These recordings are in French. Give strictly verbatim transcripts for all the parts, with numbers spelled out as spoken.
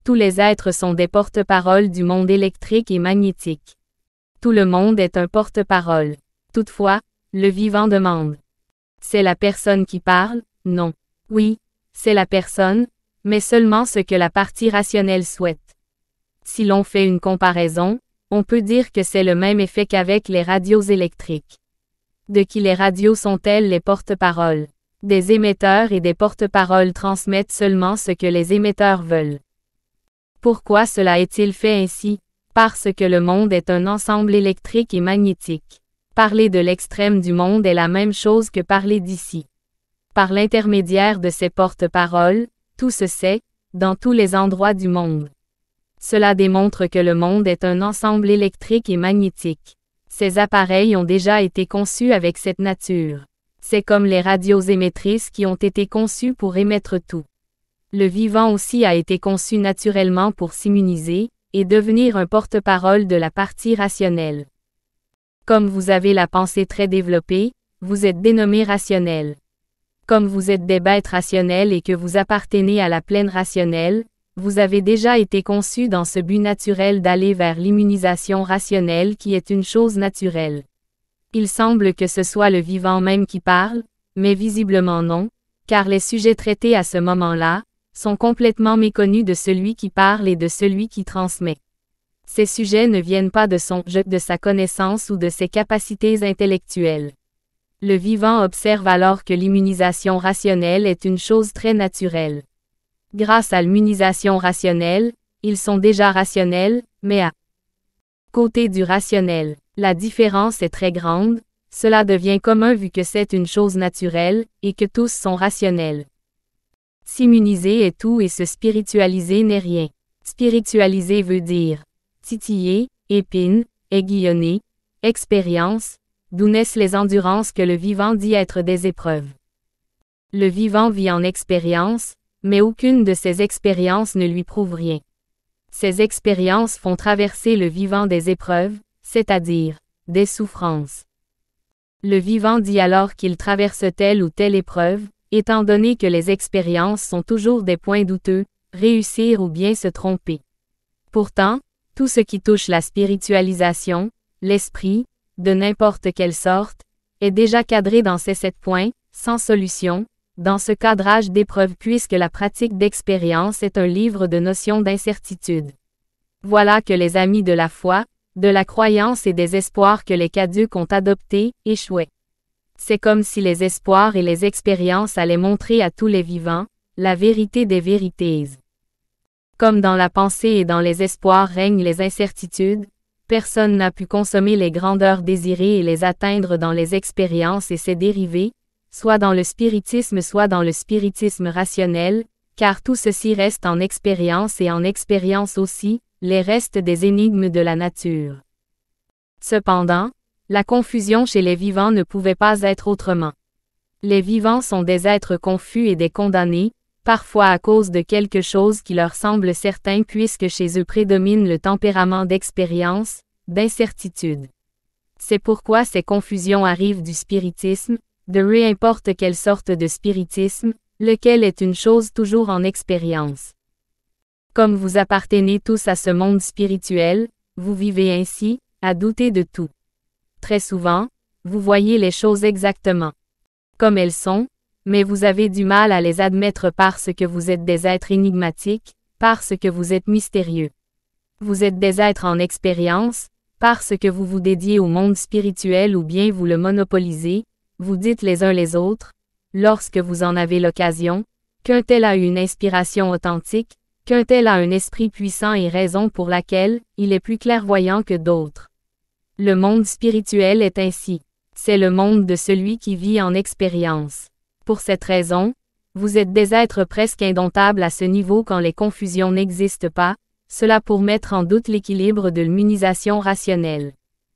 Tous les êtres sont des porte-paroles du monde électrique et magnétique. Tout le monde est un porte-parole. Toutefois, le vivant demande. C'est la personne qui parle? Non. Oui, c'est la personne, mais seulement ce que la partie rationnelle souhaite. Si l'on fait une comparaison, on peut dire que c'est le même effet qu'avec les radios électriques. De qui les radios sont-elles les porte-paroles? Des émetteurs et des porte-paroles transmettent seulement ce que les émetteurs veulent. Pourquoi cela est-il fait ainsi? Parce que le monde est un ensemble électrique et magnétique. Parler de l'extrême du monde est la même chose que parler d'ici. Par l'intermédiaire de ces porte-paroles, tout se sait, dans tous les endroits du monde. Cela démontre que le monde est un ensemble électrique et magnétique. Ces appareils ont déjà été conçus avec cette nature. C'est comme les radios émettrices qui ont été conçues pour émettre tout. Le vivant aussi a été conçu naturellement pour s'immuniser, et devenir un porte-parole de la partie rationnelle. Comme vous avez la pensée très développée, vous êtes dénommé rationnel. Comme vous êtes des bêtes rationnelles et que vous appartenez à la pleine rationnelle, vous avez déjà été conçu dans ce but naturel d'aller vers l'immunisation rationnelle qui est une chose naturelle. Il semble que ce soit le vivant même qui parle, mais visiblement non, car les sujets traités à ce moment-là, sont complètement méconnus de celui qui parle et de celui qui transmet. Ces sujets ne viennent pas de son je, de sa connaissance ou de ses capacités intellectuelles. Le vivant observe alors que l'immunisation rationnelle est une chose très naturelle. Grâce à l'immunisation rationnelle, ils sont déjà rationnels, mais à côté du rationnel, la différence est très grande, cela devient commun vu que c'est une chose naturelle, et que tous sont rationnels. S'immuniser est tout et se spiritualiser n'est rien. Spiritualiser veut dire titiller, épine, aiguillonner, expérience, d'où naissent les endurances que le vivant dit être des épreuves. Le vivant vit en expérience, mais aucune de ces expériences ne lui prouve rien. Ces expériences font traverser le vivant des épreuves, c'est-à-dire des souffrances. Le vivant dit alors qu'il traverse telle ou telle épreuve, étant donné que les expériences sont toujours des points douteux, réussir ou bien se tromper. Pourtant, tout ce qui touche la spiritualisation, l'esprit, de n'importe quelle sorte, est déjà cadré dans ces sept points, sans solution, dans ce cadrage d'épreuves puisque la pratique d'expérience est un livre de notions d'incertitude. Voilà que les amis de la foi, de la croyance et des espoirs que les caducs ont adoptés, échouaient. C'est comme si les espoirs et les expériences allaient montrer à tous les vivants, la vérité des vérités. Comme dans la pensée et dans les espoirs règnent les incertitudes, personne n'a pu consommer les grandeurs désirées et les atteindre dans les expériences et ses dérivés, soit dans le spiritisme soit dans le spiritisme rationnel, car tout ceci reste en expérience et en expérience aussi, les restes des énigmes de la nature. Cependant, la confusion chez les vivants ne pouvait pas être autrement. Les vivants sont des êtres confus et des condamnés, parfois à cause de quelque chose qui leur semble certain puisque chez eux prédomine le tempérament d'expérience, d'incertitude. C'est pourquoi ces confusions arrivent du spiritisme, de n'importe quelle sorte de spiritisme, lequel est une chose toujours en expérience. Comme vous appartenez tous à ce monde spirituel, vous vivez ainsi, à douter de tout. Très souvent, vous voyez les choses exactement comme elles sont, mais vous avez du mal à les admettre parce que vous êtes des êtres énigmatiques, parce que vous êtes mystérieux. Vous êtes des êtres en expérience, parce que vous vous dédiez au monde spirituel ou bien vous le monopolisez, vous dites les uns les autres, lorsque vous en avez l'occasion, qu'un tel a eu une inspiration authentique, qu'un tel a un esprit puissant et raison pour laquelle il est plus clairvoyant que d'autres. Le monde spirituel est ainsi. C'est le monde de celui qui vit en expérience. Pour cette raison, vous êtes des êtres presque indomptables à ce niveau quand les confusions n'existent pas, cela pour mettre en doute l'équilibre de l'immunisation rationnelle.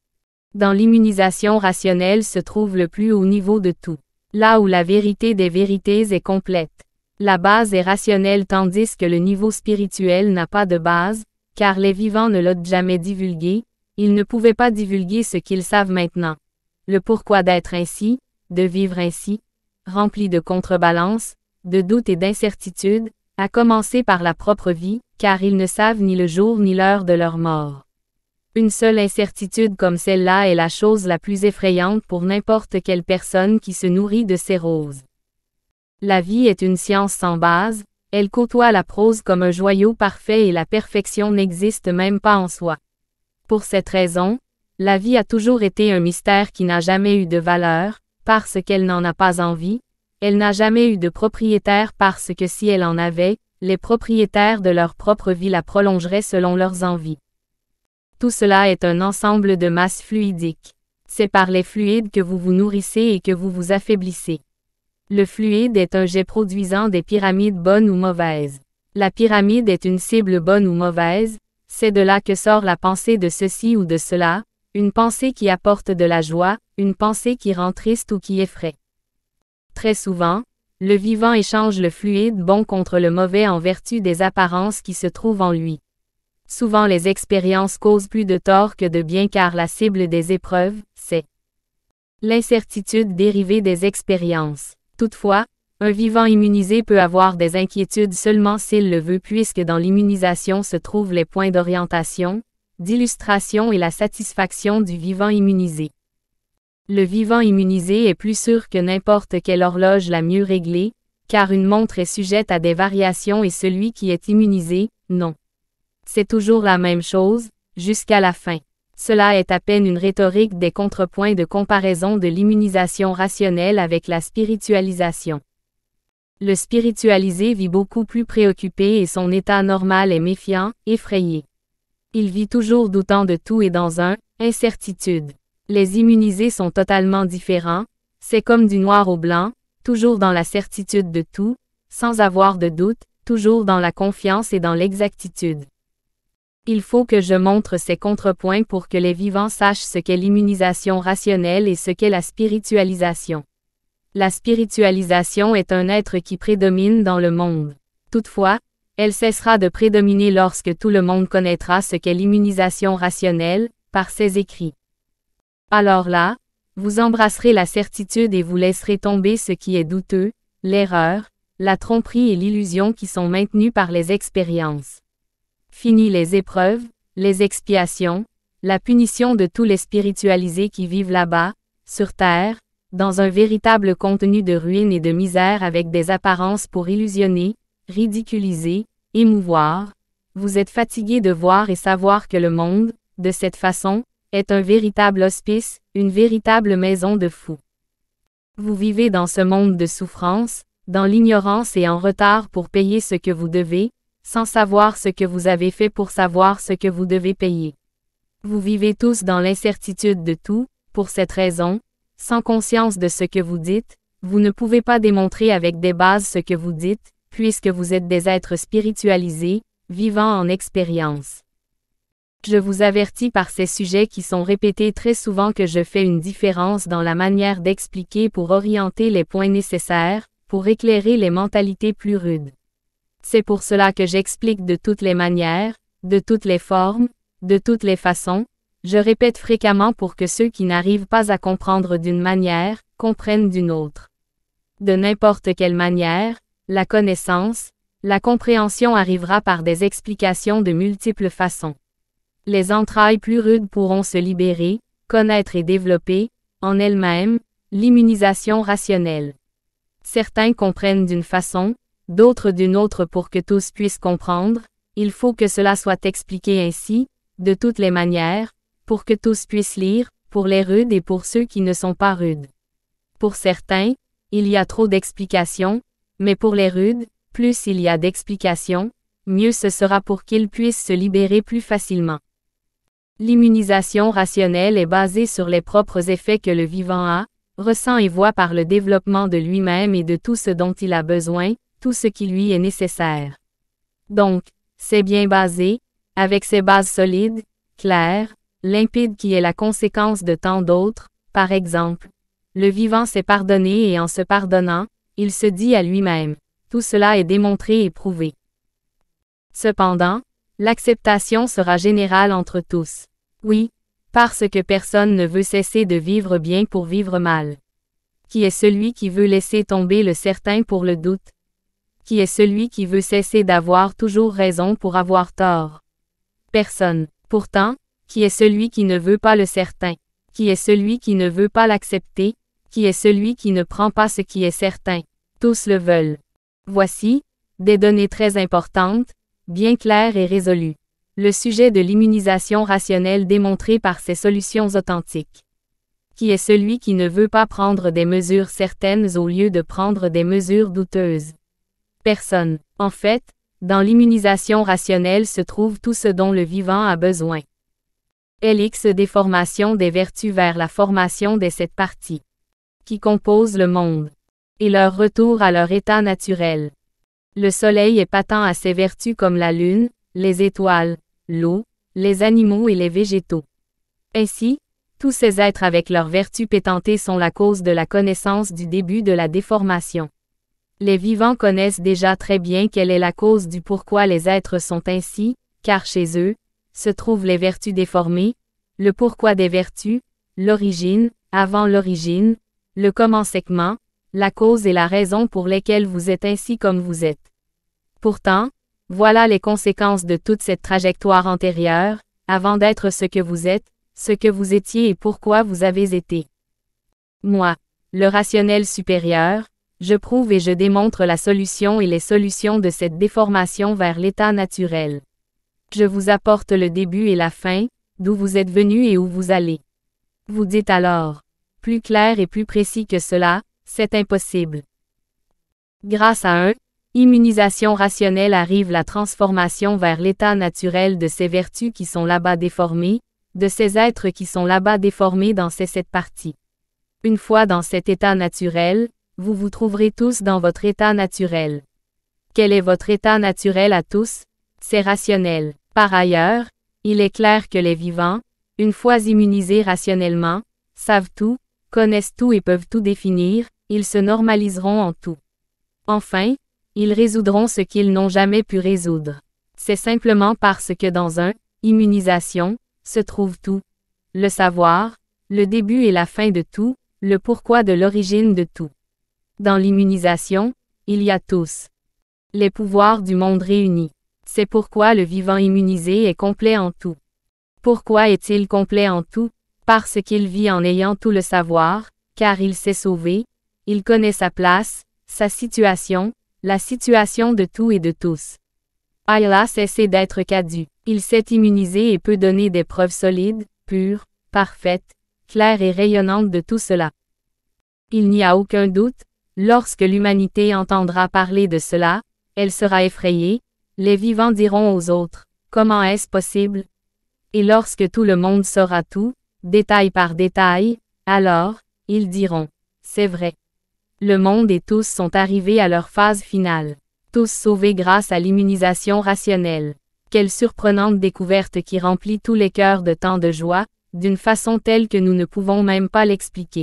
Dans l'immunisation rationnelle se trouve le plus haut niveau de tout, là où la vérité des vérités est complète. La base est rationnelle tandis que le niveau spirituel n'a pas de base, car les vivants ne l'ont jamais divulgué, ils ne pouvaient pas divulguer ce qu'ils savent maintenant. Le pourquoi d'être ainsi, de vivre ainsi, rempli de contrebalances, de doutes et d'incertitudes, à commencer par la propre vie, car ils ne savent ni le jour ni l'heure de leur mort. Une seule incertitude comme celle-là est la chose la plus effrayante pour n'importe quelle personne qui se nourrit de ces roses. La vie est une science sans base, elle côtoie la prose comme un joyau parfait et la perfection n'existe même pas en soi. Pour cette raison, la vie a toujours été un mystère qui n'a jamais eu de valeur, parce qu'elle n'en a pas envie. Elle n'a jamais eu de propriétaire parce que si elle en avait, les propriétaires de leur propre vie la prolongeraient selon leurs envies. Tout cela est un ensemble de masses fluidiques. C'est par les fluides que vous vous nourrissez et que vous vous affaiblissez. Le fluide est un jet produisant des pyramides bonnes ou mauvaises. La pyramide est une cible bonne ou mauvaise, c'est de là que sort la pensée de ceci ou de cela, une pensée qui apporte de la joie, une pensée qui rend triste ou qui effraie. Très souvent, le vivant échange le fluide bon contre le mauvais en vertu des apparences qui se trouvent en lui. Souvent les expériences causent plus de tort que de bien car la cible des épreuves, c'est l'incertitude dérivée des expériences. Toutefois, un vivant immunisé peut avoir des inquiétudes seulement s'il le veut puisque dans l'immunisation se trouvent les points d'orientation, d'illustration et la satisfaction du vivant immunisé. Le vivant immunisé est plus sûr que n'importe quelle horloge la mieux réglée, car une montre est sujette à des variations et celui qui est immunisé, non. C'est toujours la même chose, jusqu'à la fin. Cela est à peine une rhétorique des contrepoints de comparaison de l'immunisation rationnelle avec la spiritualisation. Le spiritualisé vit beaucoup plus préoccupé et son état normal est méfiant, effrayé. Il vit toujours doutant de tout et dans un « incertitude ». Les immunisés sont totalement différents, c'est comme du noir au blanc, toujours dans la certitude de tout, sans avoir de doute, toujours dans la confiance et dans l'exactitude. Il faut que je montre ces contrepoints pour que les vivants sachent ce qu'est l'immunisation rationnelle et ce qu'est la spiritualisation. La spiritualisation est un être qui prédomine dans le monde. Toutefois, elle cessera de prédominer lorsque tout le monde connaîtra ce qu'est l'immunisation rationnelle, par ses écrits. Alors là, vous embrasserez la certitude et vous laisserez tomber ce qui est douteux, l'erreur, la tromperie et l'illusion qui sont maintenues par les expériences. Fini les épreuves, les expiations, la punition de tous les spiritualisés qui vivent là-bas, sur terre, dans un véritable contenu de ruine et de misère avec des apparences pour illusionner, ridiculiser, émouvoir. Vous êtes fatigué de voir et savoir que le monde, de cette façon, est un véritable hospice, une véritable maison de fous. Vous vivez dans ce monde de souffrance, dans l'ignorance et en retard pour payer ce que vous devez, sans savoir ce que vous avez fait pour savoir ce que vous devez payer. Vous vivez tous dans l'incertitude de tout, pour cette raison, sans conscience de ce que vous dites, vous ne pouvez pas démontrer avec des bases ce que vous dites, puisque vous êtes des êtres spiritualisés, vivant en expérience. Je vous avertis par ces sujets qui sont répétés très souvent que je fais une différence dans la manière d'expliquer pour orienter les points nécessaires, pour éclairer les mentalités plus rudes. C'est pour cela que j'explique de toutes les manières, de toutes les formes, de toutes les façons, je répète fréquemment pour que ceux qui n'arrivent pas à comprendre d'une manière, comprennent d'une autre. De n'importe quelle manière, la connaissance, la compréhension arrivera par des explications de multiples façons. Les entrailles plus rudes pourront se libérer, connaître et développer, en elles-mêmes, l'immunisation rationnelle. Certains comprennent d'une façon, d'autres d'une autre pour que tous puissent comprendre, il faut que cela soit expliqué ainsi, de toutes les manières, pour que tous puissent lire, pour les rudes et pour ceux qui ne sont pas rudes. Pour certains, il y a trop d'explications, mais pour les rudes, plus il y a d'explications, mieux ce sera pour qu'ils puissent se libérer plus facilement. L'immunisation rationnelle est basée sur les propres effets que le vivant a, ressent et voit par le développement de lui-même et de tout ce dont il a besoin, tout ce qui lui est nécessaire. Donc, c'est bien basé, avec ses bases solides, claires, limpides qui est la conséquence de tant d'autres, par exemple. Le vivant s'est pardonné et en se pardonnant, il se dit à lui-même. Tout cela est démontré et prouvé. Cependant, l'acceptation sera générale entre tous. Oui, parce que personne ne veut cesser de vivre bien pour vivre mal. Qui est celui qui veut laisser tomber le certain pour le doute? Qui est celui qui veut cesser d'avoir toujours raison pour avoir tort? Personne. Pourtant, qui est celui qui ne veut pas le certain? Qui est celui qui ne veut pas l'accepter? Qui est celui qui ne prend pas ce qui est certain? Tous le veulent. Voici des données très importantes, bien claires et résolues. Le sujet de l'immunisation rationnelle démontré par ces solutions authentiques. Qui est celui qui ne veut pas prendre des mesures certaines au lieu de prendre des mesures douteuses? Personne. En fait, dans l'immunisation rationnelle se trouve tout ce dont le vivant a besoin. L X déformation des vertus vers la formation des sept parties qui composent le monde et leur retour à leur état naturel. Le soleil est patent à ses vertus comme la lune, les étoiles, l'eau, les animaux et les végétaux. Ainsi, tous ces êtres avec leurs vertus pétentées sont la cause de la connaissance du début de la déformation. Les vivants connaissent déjà très bien quelle est la cause du pourquoi les êtres sont ainsi, car chez eux se trouvent les vertus déformées, le pourquoi des vertus, l'origine, avant l'origine, le commencement, la cause et la raison pour lesquelles vous êtes ainsi comme vous êtes. Pourtant, voilà les conséquences de toute cette trajectoire antérieure, avant d'être ce que vous êtes, ce que vous étiez et pourquoi vous avez été. Moi, le rationnel supérieur, je prouve et je démontre la solution et les solutions de cette déformation vers l'état naturel. Je vous apporte le début et la fin, d'où vous êtes venu et où vous allez. Vous dites alors, plus clair et plus précis que cela, c'est impossible. Grâce à un, immunisation rationnelle arrive la transformation vers l'état naturel de ces vertus qui sont là-bas déformées, de ces êtres qui sont là-bas déformés dans ces sept parties. Une fois dans cet état naturel, vous vous trouverez tous dans votre état naturel. Quel est votre état naturel à tous? C'est rationnel. Par ailleurs, il est clair que les vivants, une fois immunisés rationnellement, savent tout, connaissent tout et peuvent tout définir, ils se normaliseront en tout. Enfin, ils résoudront ce qu'ils n'ont jamais pu résoudre. C'est simplement parce que dans un, immunisation, se trouve tout. Le savoir, le début et la fin de tout, le pourquoi de l'origine de tout. Dans l'immunisation, il y a tous les pouvoirs du monde réunis. C'est pourquoi le vivant immunisé est complet en tout. Pourquoi est-il complet en tout? Parce qu'il vit en ayant tout le savoir, car il s'est sauvé, il connaît sa place, sa situation, la situation de tout et de tous. Il a cessé d'être cadu. Il s'est immunisé et peut donner des preuves solides, pures, parfaites, claires et rayonnantes de tout cela. Il n'y a aucun doute, lorsque l'humanité entendra parler de cela, elle sera effrayée, les vivants diront aux autres, comment est-ce possible? Et lorsque tout le monde saura tout, détail par détail, alors, ils diront, c'est vrai. Le monde et tous sont arrivés à leur phase finale. Tous sauvés grâce à l'immunisation rationnelle. Quelle surprenante découverte qui remplit tous les cœurs de tant de joie, d'une façon telle que nous ne pouvons même pas l'expliquer.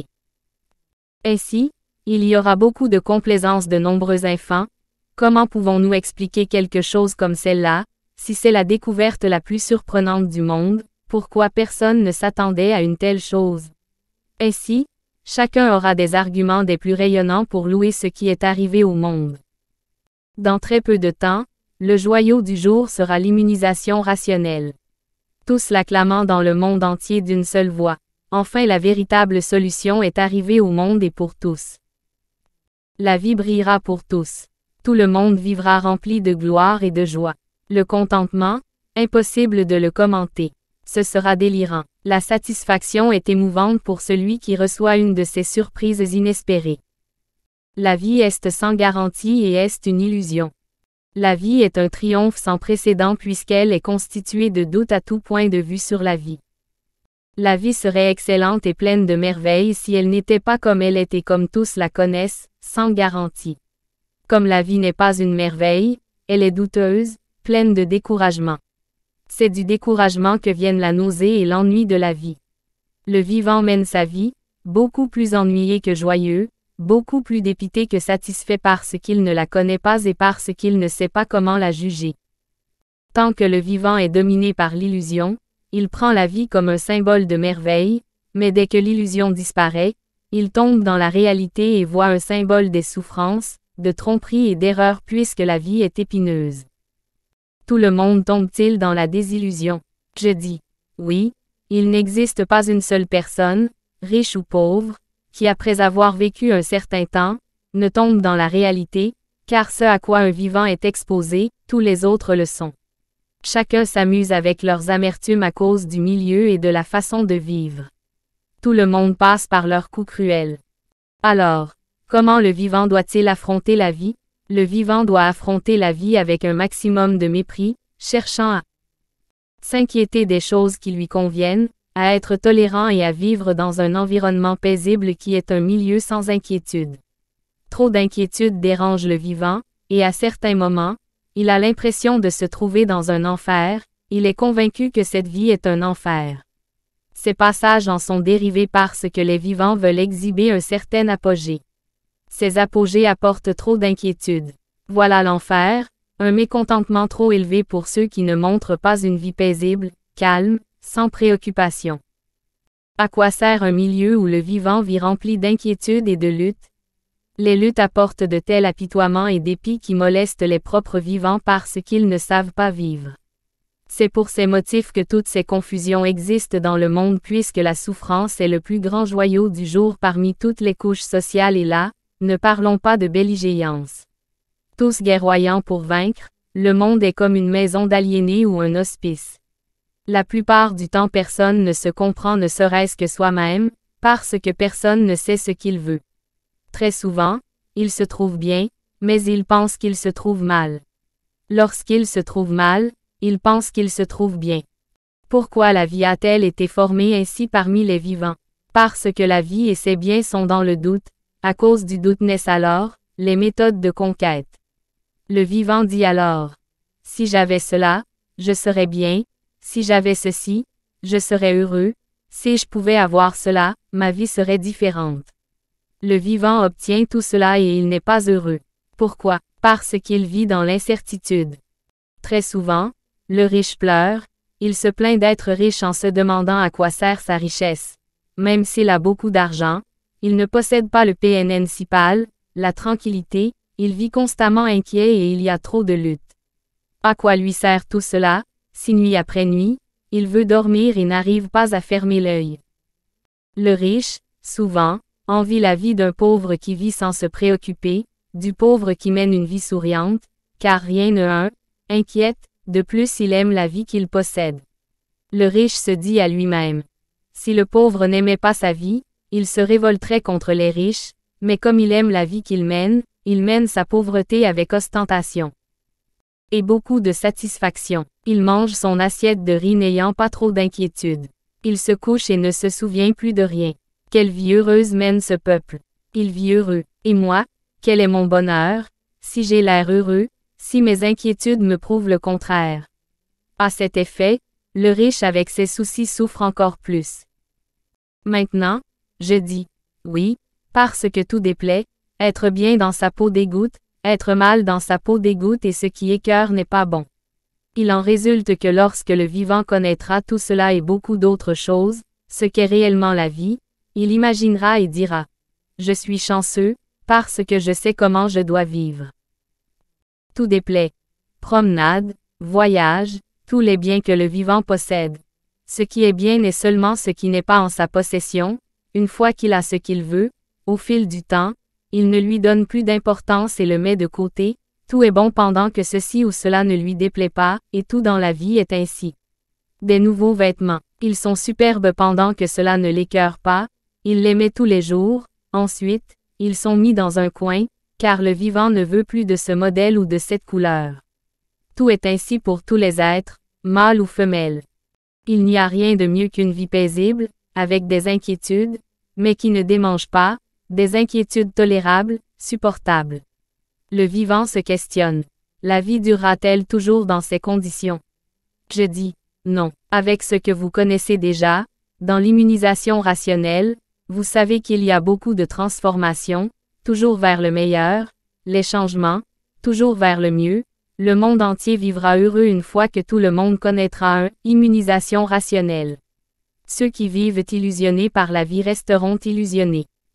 Ainsi, il y aura beaucoup de complaisance de nombreux enfants. Comment pouvons-nous expliquer quelque chose comme celle-là, si c'est la découverte la plus surprenante du monde, pourquoi personne ne s'attendait à une telle chose? Ainsi, chacun aura des arguments des plus rayonnants pour louer ce qui est arrivé au monde. Dans très peu de temps, le joyau du jour sera l'immunisation rationnelle. Tous l'acclamant dans le monde entier d'une seule voix. Enfin la véritable solution est arrivée au monde et pour tous. La vie brillera pour tous. Tout le monde vivra rempli de gloire et de joie. Le contentement, impossible de le commenter. Ce sera délirant. La satisfaction est émouvante pour celui qui reçoit une de ces surprises inespérées. La vie est sans garantie et est une illusion. La vie est un triomphe sans précédent puisqu'elle est constituée de doutes à tout point de vue sur la vie. La vie serait excellente et pleine de merveilles si elle n'était pas comme elle est et comme tous la connaissent, sans garantie. Comme la vie n'est pas une merveille, elle est douteuse, pleine de découragement. C'est du découragement que viennent la nausée et l'ennui de la vie. Le vivant mène sa vie, beaucoup plus ennuyé que joyeux, beaucoup plus dépité que satisfait parce qu'il ne la connaît pas et parce qu'il ne sait pas comment la juger. Tant que le vivant est dominé par l'illusion, il prend la vie comme un symbole de merveille, mais dès que l'illusion disparaît, il tombe dans la réalité et voit un symbole des souffrances, de tromperie et d'erreur puisque la vie est épineuse. Tout le monde tombe-t-il dans la désillusion? Je dis, oui, il n'existe pas une seule personne, riche ou pauvre, qui après avoir vécu un certain temps, ne tombe dans la réalité, car ce à quoi un vivant est exposé, tous les autres le sont. Chacun s'amuse avec leurs amertumes à cause du milieu et de la façon de vivre. Tout le monde passe par leurs coups cruels. Alors, comment le vivant doit-il affronter la vie? Le vivant doit affronter la vie avec un maximum de mépris, cherchant à s'inquiéter des choses qui lui conviennent, à être tolérant et à vivre dans un environnement paisible qui est un milieu sans inquiétude. Trop d'inquiétude dérange le vivant, et à certains moments, il a l'impression de se trouver dans un enfer, il est convaincu que cette vie est un enfer. Ces passages en sont dérivés parce que les vivants veulent exhiber un certain apogée. Ces apogées apportent trop d'inquiétude. Voilà l'enfer, un mécontentement trop élevé pour ceux qui ne montrent pas une vie paisible, calme, sans préoccupation. À quoi sert un milieu où le vivant vit rempli d'inquiétude et de lutte? Les luttes apportent de tels apitoiements et dépits qui molestent les propres vivants parce qu'ils ne savent pas vivre. C'est pour ces motifs que toutes ces confusions existent dans le monde puisque la souffrance est le plus grand joyau du jour parmi toutes les couches sociales et là, ne parlons pas de belligérance. Tous guerroyant pour vaincre, le monde est comme une maison d'aliénés ou un hospice. La plupart du temps personne ne se comprend ne serait-ce que soi-même, parce que personne ne sait ce qu'il veut. Très souvent, il se trouve bien, mais il pense qu'il se trouve mal. Lorsqu'il se trouve mal, il pense qu'il se trouve bien. Pourquoi la vie a-t-elle été formée ainsi parmi les vivants? Parce que la vie et ses biens sont dans le doute, à cause du doute naissent alors les méthodes de conquête. Le vivant dit alors, si j'avais cela, je serais bien, si j'avais ceci, je serais heureux, si je pouvais avoir cela, ma vie serait différente. Le vivant obtient tout cela et il n'est pas heureux. Pourquoi? Parce qu'il vit dans l'incertitude. Très souvent, le riche pleure, il se plaint d'être riche en se demandant à quoi sert sa richesse. Même s'il a beaucoup d'argent, il ne possède pas le principal, la tranquillité, il vit constamment inquiet et il y a trop de lutte. À quoi lui sert tout cela, si nuit après nuit, il veut dormir et n'arrive pas à fermer l'œil? Le riche, souvent, envie la vie d'un pauvre qui vit sans se préoccuper, du pauvre qui mène une vie souriante, car rien ne un, inquiète, de plus il aime la vie qu'il possède. Le riche se dit à lui-même, si le pauvre n'aimait pas sa vie, il se révolterait contre les riches, mais comme il aime la vie qu'il mène, il mène sa pauvreté avec ostentation et beaucoup de satisfaction. Il mange son assiette de riz n'ayant pas trop d'inquiétude. Il se couche et ne se souvient plus de rien. Quelle vie heureuse mène ce peuple. Il vit heureux. Et moi, quel est mon bonheur, si j'ai l'air heureux, si mes inquiétudes me prouvent le contraire. À cet effet, le riche avec ses soucis souffre encore plus. Maintenant, je dis, oui, parce que tout déplaît, être bien dans sa peau dégoûte, être mal dans sa peau dégoûte et ce qui écœure n'est pas bon. Il en résulte que lorsque le vivant connaîtra tout cela et beaucoup d'autres choses, ce qu'est réellement la vie, il imaginera et dira, je suis chanceux, parce que je sais comment je dois vivre. Tout déplaît. Promenade, voyage, tous les biens que le vivant possède. Ce qui est bien n'est seulement ce qui n'est pas en sa possession, une fois qu'il a ce qu'il veut, au fil du temps, il ne lui donne plus d'importance et le met de côté, tout est bon pendant que ceci ou cela ne lui déplaît pas, et tout dans la vie est ainsi. Des nouveaux vêtements, ils sont superbes pendant que cela ne l'écœure pas, il les met tous les jours, ensuite, ils sont mis dans un coin, car le vivant ne veut plus de ce modèle ou de cette couleur. Tout est ainsi pour tous les êtres, mâles ou femelles. Il n'y a rien de mieux qu'une vie paisible, avec des inquiétudes, mais qui ne démange pas, des inquiétudes tolérables, supportables. Le vivant se questionne. La vie durera-t-elle toujours dans ces conditions? Je dis, non. Avec ce que vous connaissez déjà, dans l'immunisation rationnelle, vous savez qu'il y a beaucoup de transformations, toujours vers le meilleur, les changements, toujours vers le mieux, le monde entier vivra heureux une fois que tout le monde connaîtra une immunisation rationnelle. Ceux qui vivent illusionnés par la vie resteront illusionnés.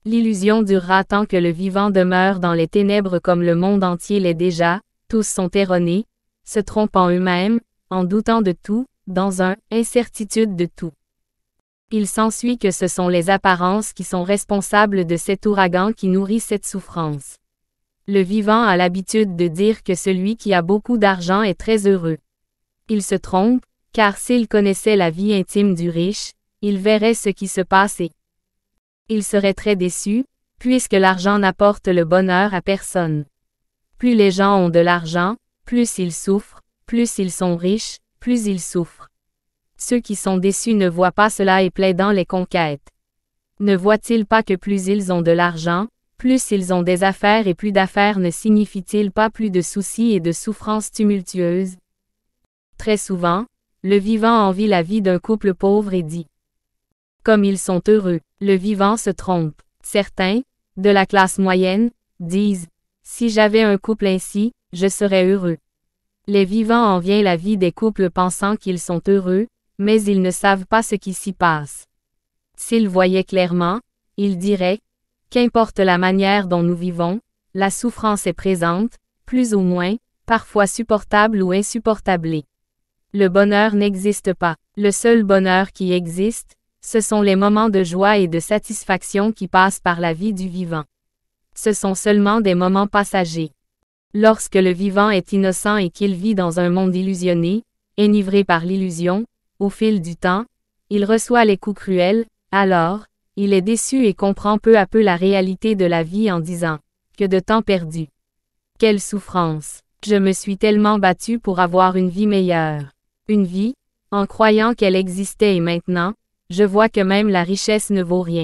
L'illusion durera tant que le vivant demeure dans les ténèbres comme le monde entier l'est déjà, tous sont erronés, se trompant eux-mêmes, en doutant de tout, dans un « incertitude de tout ». Il s'ensuit que ce sont les apparences qui sont responsables de cet ouragan qui nourrit cette souffrance. Le vivant a l'habitude de dire que celui qui a beaucoup d'argent est très heureux. Il se trompe, car s'il connaissait la vie intime du riche, il verrait ce qui se passe et il serait très déçu, puisque l'argent n'apporte le bonheur à personne. Plus les gens ont de l'argent, plus ils souffrent, plus ils sont riches, plus ils souffrent. Ceux qui sont déçus ne voient pas cela et plaidant les conquêtes. Ne voient-ils pas que plus ils ont de l'argent, plus ils ont des affaires et plus d'affaires ne signifie-t-il pas plus de soucis et de souffrances tumultueuses? Très souvent, le vivant envie la vie d'un couple pauvre et dit « Comme ils sont heureux », le vivant se trompe. Certains, de la classe moyenne, disent « Si j'avais un couple ainsi, je serais heureux ». Les vivants envient la vie des couples pensant qu'ils sont heureux, mais ils ne savent pas ce qui s'y passe. S'ils voyaient clairement, ils diraient « Qu'importe la manière dont nous vivons, la souffrance est présente, plus ou moins, parfois supportable ou insupportable. Le bonheur n'existe pas. Le seul bonheur qui existe, ce sont les moments de joie et de satisfaction qui passent par la vie du vivant. Ce sont seulement des moments passagers. Lorsque le vivant est innocent et qu'il vit dans un monde illusionné, enivré par l'illusion, au fil du temps, il reçoit les coups cruels, alors, il est déçu et comprend peu à peu la réalité de la vie en disant « Que de temps perdu! Quelle souffrance! Je me suis tellement battu pour avoir une vie meilleure. Une vie, en croyant qu'elle existait et maintenant, je vois que même la richesse ne vaut rien. »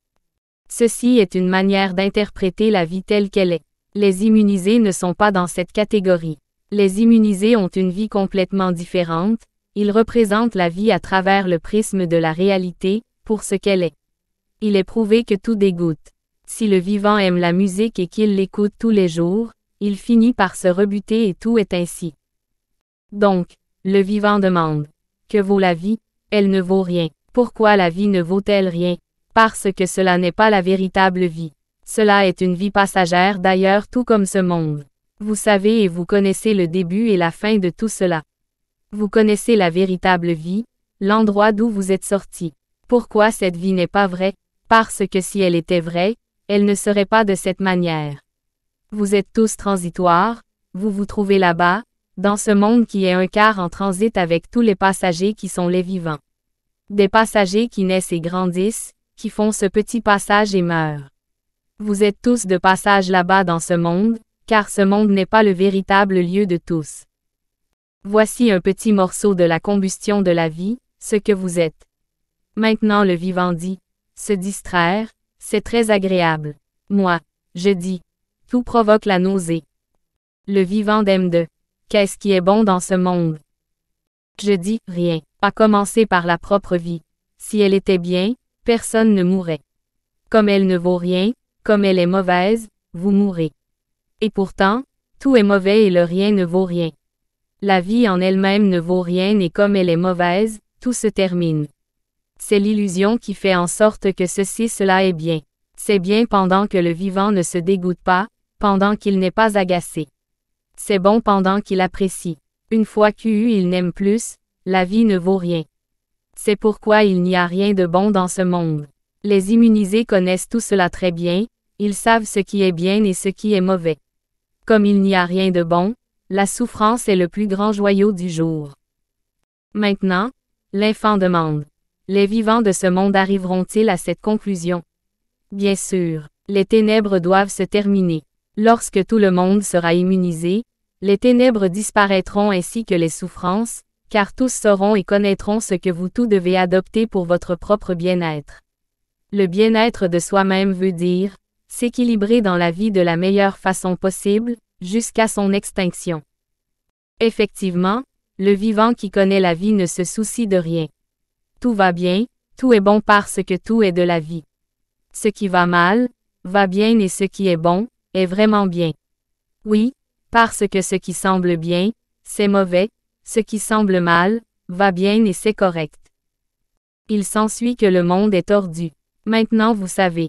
Ceci est une manière d'interpréter la vie telle qu'elle est. Les immunisés ne sont pas dans cette catégorie. Les immunisés ont une vie complètement différente, ils représentent la vie à travers le prisme de la réalité, pour ce qu'elle est. Il est prouvé que tout dégoûte. Si le vivant aime la musique et qu'il l'écoute tous les jours, il finit par se rebuter et tout est ainsi. Donc, le vivant demande « Que vaut la vie? Elle ne vaut rien. Pourquoi la vie ne vaut-elle rien? Parce que cela n'est pas la véritable vie. Cela est une vie passagère d'ailleurs tout comme ce monde. Vous savez et vous connaissez le début et la fin de tout cela. Vous connaissez la véritable vie, l'endroit d'où vous êtes sorti. Pourquoi cette vie n'est pas vraie? Parce que si elle était vraie, elle ne serait pas de cette manière. Vous êtes tous transitoires, vous vous trouvez là-bas, dans ce monde qui est un quart en transit avec tous les passagers qui sont les vivants. Des passagers qui naissent et grandissent, qui font ce petit passage et meurent. Vous êtes tous de passage là-bas dans ce monde, car ce monde n'est pas le véritable lieu de tous. Voici un petit morceau de la combustion de la vie, ce que vous êtes. Maintenant le vivant dit, se distraire, c'est très agréable. Moi, je dis, tout provoque la nausée. Le vivant aime de, qu'est-ce qui est bon dans ce monde? Je dis, rien, à commencer par la propre vie. Si elle était bien, personne ne mourrait. Comme elle ne vaut rien, comme elle est mauvaise, vous mourrez. Et pourtant, tout est mauvais et le rien ne vaut rien. La vie en elle-même ne vaut rien et comme elle est mauvaise, tout se termine. C'est l'illusion qui fait en sorte que ceci cela est bien. C'est bien pendant que le vivant ne se dégoûte pas, pendant qu'il n'est pas agacé. C'est bon pendant qu'il apprécie. Une fois qu'il n'aime plus, la vie ne vaut rien. C'est pourquoi il n'y a rien de bon dans ce monde. Les immunisés connaissent tout cela très bien, ils savent ce qui est bien et ce qui est mauvais. Comme il n'y a rien de bon, la souffrance est le plus grand joyau du jour. Maintenant, l'enfant demande, les vivants de ce monde arriveront-ils à cette conclusion? Bien sûr, les ténèbres doivent se terminer. Lorsque tout le monde sera immunisé, les ténèbres disparaîtront ainsi que les souffrances, car tous sauront et connaîtront ce que vous tous devez adopter pour votre propre bien-être. Le bien-être de soi-même veut dire, s'équilibrer dans la vie de la meilleure façon possible, jusqu'à son extinction. Effectivement, le vivant qui connaît la vie ne se soucie de rien. Tout va bien, tout est bon parce que tout est de la vie. Ce qui va mal, va bien et ce qui est bon, est vraiment bien. Oui, parce que ce qui semble bien, c'est mauvais, ce qui semble mal, va bien et c'est correct. Il s'ensuit que le monde est tordu. Maintenant vous savez.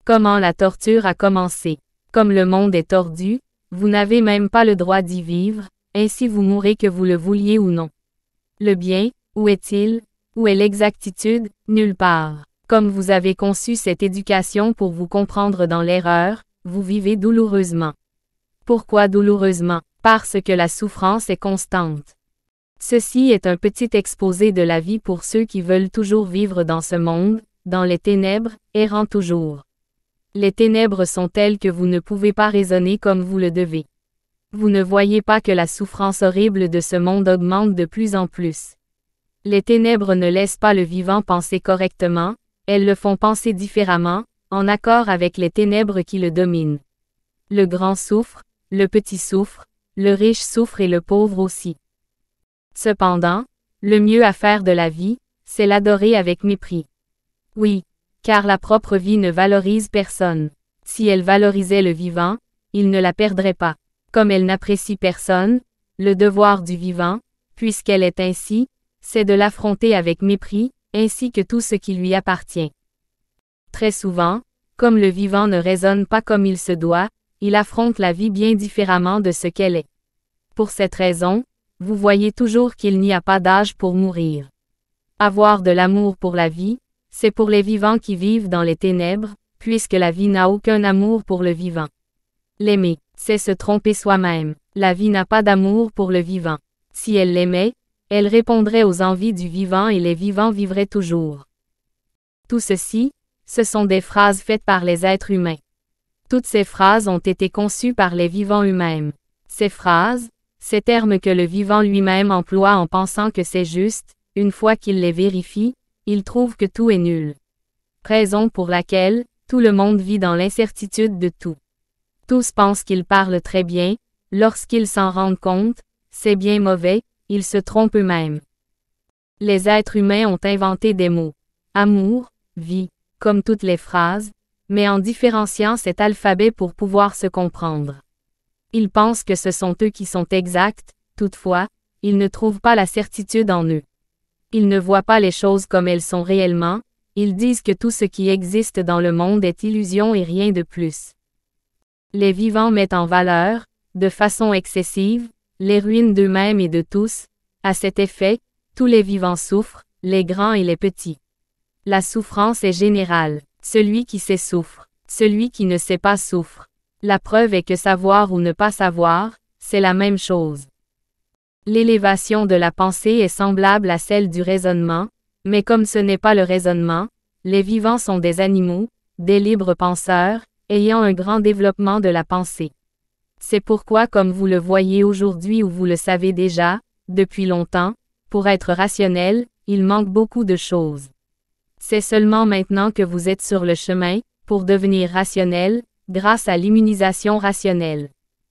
Comment la torture a commencé. Comme le monde est tordu, vous n'avez même pas le droit d'y vivre, ainsi vous mourrez que vous le vouliez ou non. Le bien, où est-il? Où est l'exactitude? Nulle part. Comme vous avez conçu cette éducation pour vous comprendre dans l'erreur, vous vivez douloureusement. Pourquoi douloureusement? Parce que la souffrance est constante. Ceci est un petit exposé de la vie pour ceux qui veulent toujours vivre dans ce monde, dans les ténèbres, errant toujours. Les ténèbres sont telles que vous ne pouvez pas raisonner comme vous le devez. Vous ne voyez pas que la souffrance horrible de ce monde augmente de plus en plus. Les ténèbres ne laissent pas le vivant penser correctement, elles le font penser différemment, en accord avec les ténèbres qui le dominent. Le grand souffre, le petit souffre, le riche souffre et le pauvre aussi. Cependant, le mieux à faire de la vie, c'est l'adorer avec mépris. Oui, car la propre vie ne valorise personne. Si elle valorisait le vivant, il ne la perdrait pas. Comme elle n'apprécie personne, le devoir du vivant, puisqu'elle est ainsi, c'est de l'affronter avec mépris, ainsi que tout ce qui lui appartient. Très souvent, comme le vivant ne raisonne pas comme il se doit, il affronte la vie bien différemment de ce qu'elle est. Pour cette raison, vous voyez toujours qu'il n'y a pas d'âge pour mourir. Avoir de l'amour pour la vie, c'est pour les vivants qui vivent dans les ténèbres, puisque la vie n'a aucun amour pour le vivant. L'aimer, c'est se tromper soi-même. La vie n'a pas d'amour pour le vivant. Si elle l'aimait, elle répondrait aux envies du vivant et les vivants vivraient toujours. Tout ceci, ce sont des phrases faites par les êtres humains. Toutes ces phrases ont été conçues par les vivants eux-mêmes. Ces phrases, ces termes que le vivant lui-même emploie en pensant que c'est juste, une fois qu'il les vérifie, il trouve que tout est nul. Raison pour laquelle, tout le monde vit dans l'incertitude de tout. Tous pensent qu'ils parlent très bien, lorsqu'ils s'en rendent compte, c'est bien mauvais, ils se trompent eux-mêmes. Les êtres humains ont inventé des mots. Amour, vie, comme toutes les phrases, mais en différenciant cet alphabet pour pouvoir se comprendre. Ils pensent que ce sont eux qui sont exacts, toutefois, ils ne trouvent pas la certitude en eux. Ils ne voient pas les choses comme elles sont réellement, ils disent que tout ce qui existe dans le monde est illusion et rien de plus. Les vivants mettent en valeur, de façon excessive, les ruines d'eux-mêmes et de tous. À cet effet, tous les vivants souffrent, les grands et les petits. La souffrance est générale. Celui qui sait souffre. Celui qui ne sait pas souffre. La preuve est que savoir ou ne pas savoir, c'est la même chose. L'élévation de la pensée est semblable à celle du raisonnement, mais comme ce n'est pas le raisonnement, les vivants sont des animaux, des libres penseurs, ayant un grand développement de la pensée. C'est pourquoi comme vous le voyez aujourd'hui ou vous le savez déjà, depuis longtemps, pour être rationnel, il manque beaucoup de choses. C'est seulement maintenant que vous êtes sur le chemin, pour devenir rationnel, grâce à l'immunisation rationnelle.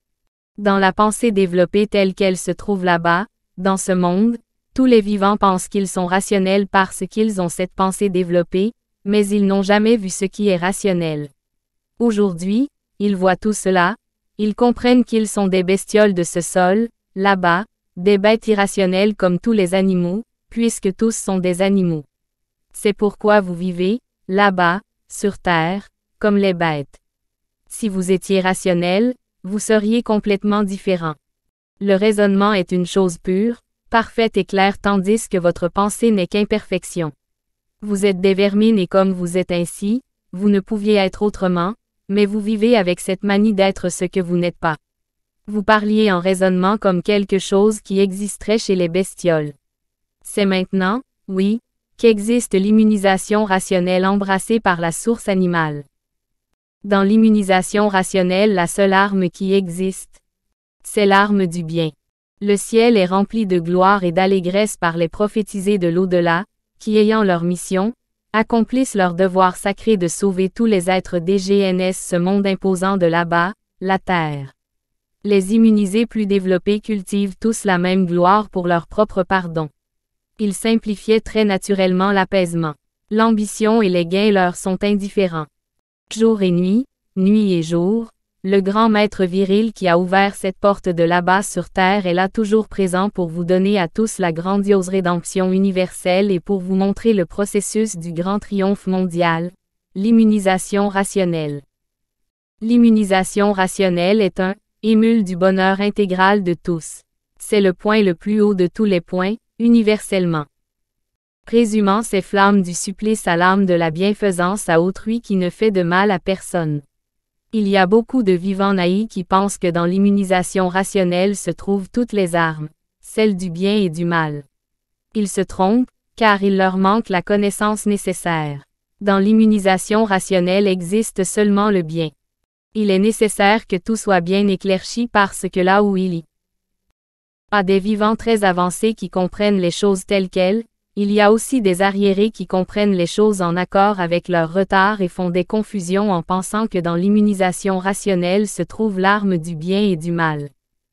Dans la pensée développée telle qu'elle se trouve là-bas, dans ce monde, tous les vivants pensent qu'ils sont rationnels parce qu'ils ont cette pensée développée, mais ils n'ont jamais vu ce qui est rationnel. Aujourd'hui, ils voient tout cela, ils comprennent qu'ils sont des bestioles de ce sol, là-bas, des bêtes irrationnelles comme tous les animaux, puisque tous sont des animaux. C'est pourquoi vous vivez, là-bas, sur terre, comme les bêtes. Si vous étiez rationnel, vous seriez complètement différent. Le raisonnement est une chose pure, parfaite et claire tandis que votre pensée n'est qu'imperfection. Vous êtes des vermines et comme vous êtes ainsi, vous ne pouviez être autrement, mais vous vivez avec cette manie d'être ce que vous n'êtes pas. Vous parliez en raisonnement comme quelque chose qui existerait chez les bestioles. C'est maintenant, oui, qu'existe l'immunisation rationnelle embrassée par la source animale. Dans l'immunisation rationnelle, la seule arme qui existe, c'est l'arme du bien. Le ciel est rempli de gloire et d'allégresse par les prophétisés de l'au-delà, qui ayant leur mission, accomplissent leur devoir sacré de sauver tous les êtres D G N S ce monde imposant de là-bas, la terre. Les immunisés plus développés cultivent tous la même gloire pour leur propre pardon. Ils simplifiaient très naturellement l'apaisement. L'ambition et les gains leur sont indifférents. Jour et nuit, nuit et jour, le grand maître viril qui a ouvert cette porte de là-bas sur terre est là toujours présent pour vous donner à tous la grandiose rédemption universelle et pour vous montrer le processus du grand triomphe mondial, L'immunisation rationnelle. L'immunisation rationnelle est un émule du bonheur intégral de tous. C'est le point le plus haut de tous les points, universellement. Résumant ces flammes du supplice à l'âme de la bienfaisance à autrui qui ne fait de mal à personne. Il y a beaucoup de vivants naïfs qui pensent que dans l'immunisation rationnelle se trouvent toutes les armes, celles du bien et du mal. Ils se trompent, car il leur manque la connaissance nécessaire. Dans l'immunisation rationnelle existe seulement le bien. Il est nécessaire que tout soit bien éclairci parce que là où il y a des vivants très avancés qui comprennent les choses telles quelles, il y a aussi des arriérés qui comprennent les choses en accord avec leur retard et font des confusions en pensant que dans l'immunisation rationnelle se trouve l'arme du bien et du mal.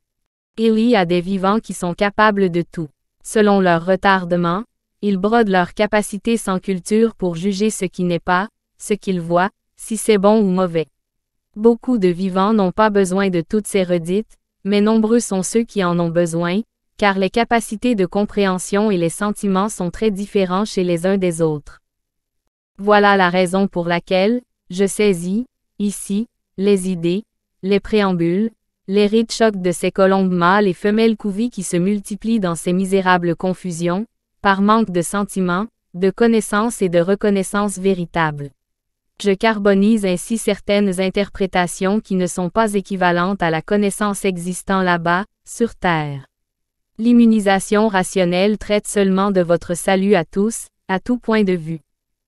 Il y a des vivants qui sont capables de tout. Selon leur retardement, ils brodent leur capacité sans culture pour juger ce qui n'est pas, ce qu'ils voient, si c'est bon ou mauvais. Beaucoup de vivants n'ont pas besoin de toutes ces redites, mais nombreux sont ceux qui en ont besoin, car les capacités de compréhension et les sentiments sont très différents chez les uns des autres. Voilà la raison pour laquelle, je saisis, ici, les idées, les préambules, les rites chocs de ces colombes mâles et femelles couvies qui se multiplient dans ces misérables confusions, par manque de sentiments, de connaissances et de reconnaissance véritable. Je carbonise ainsi certaines interprétations qui ne sont pas équivalentes à la connaissance existant là-bas, sur Terre. L'immunisation rationnelle traite seulement de votre salut à tous, à tout point de vue.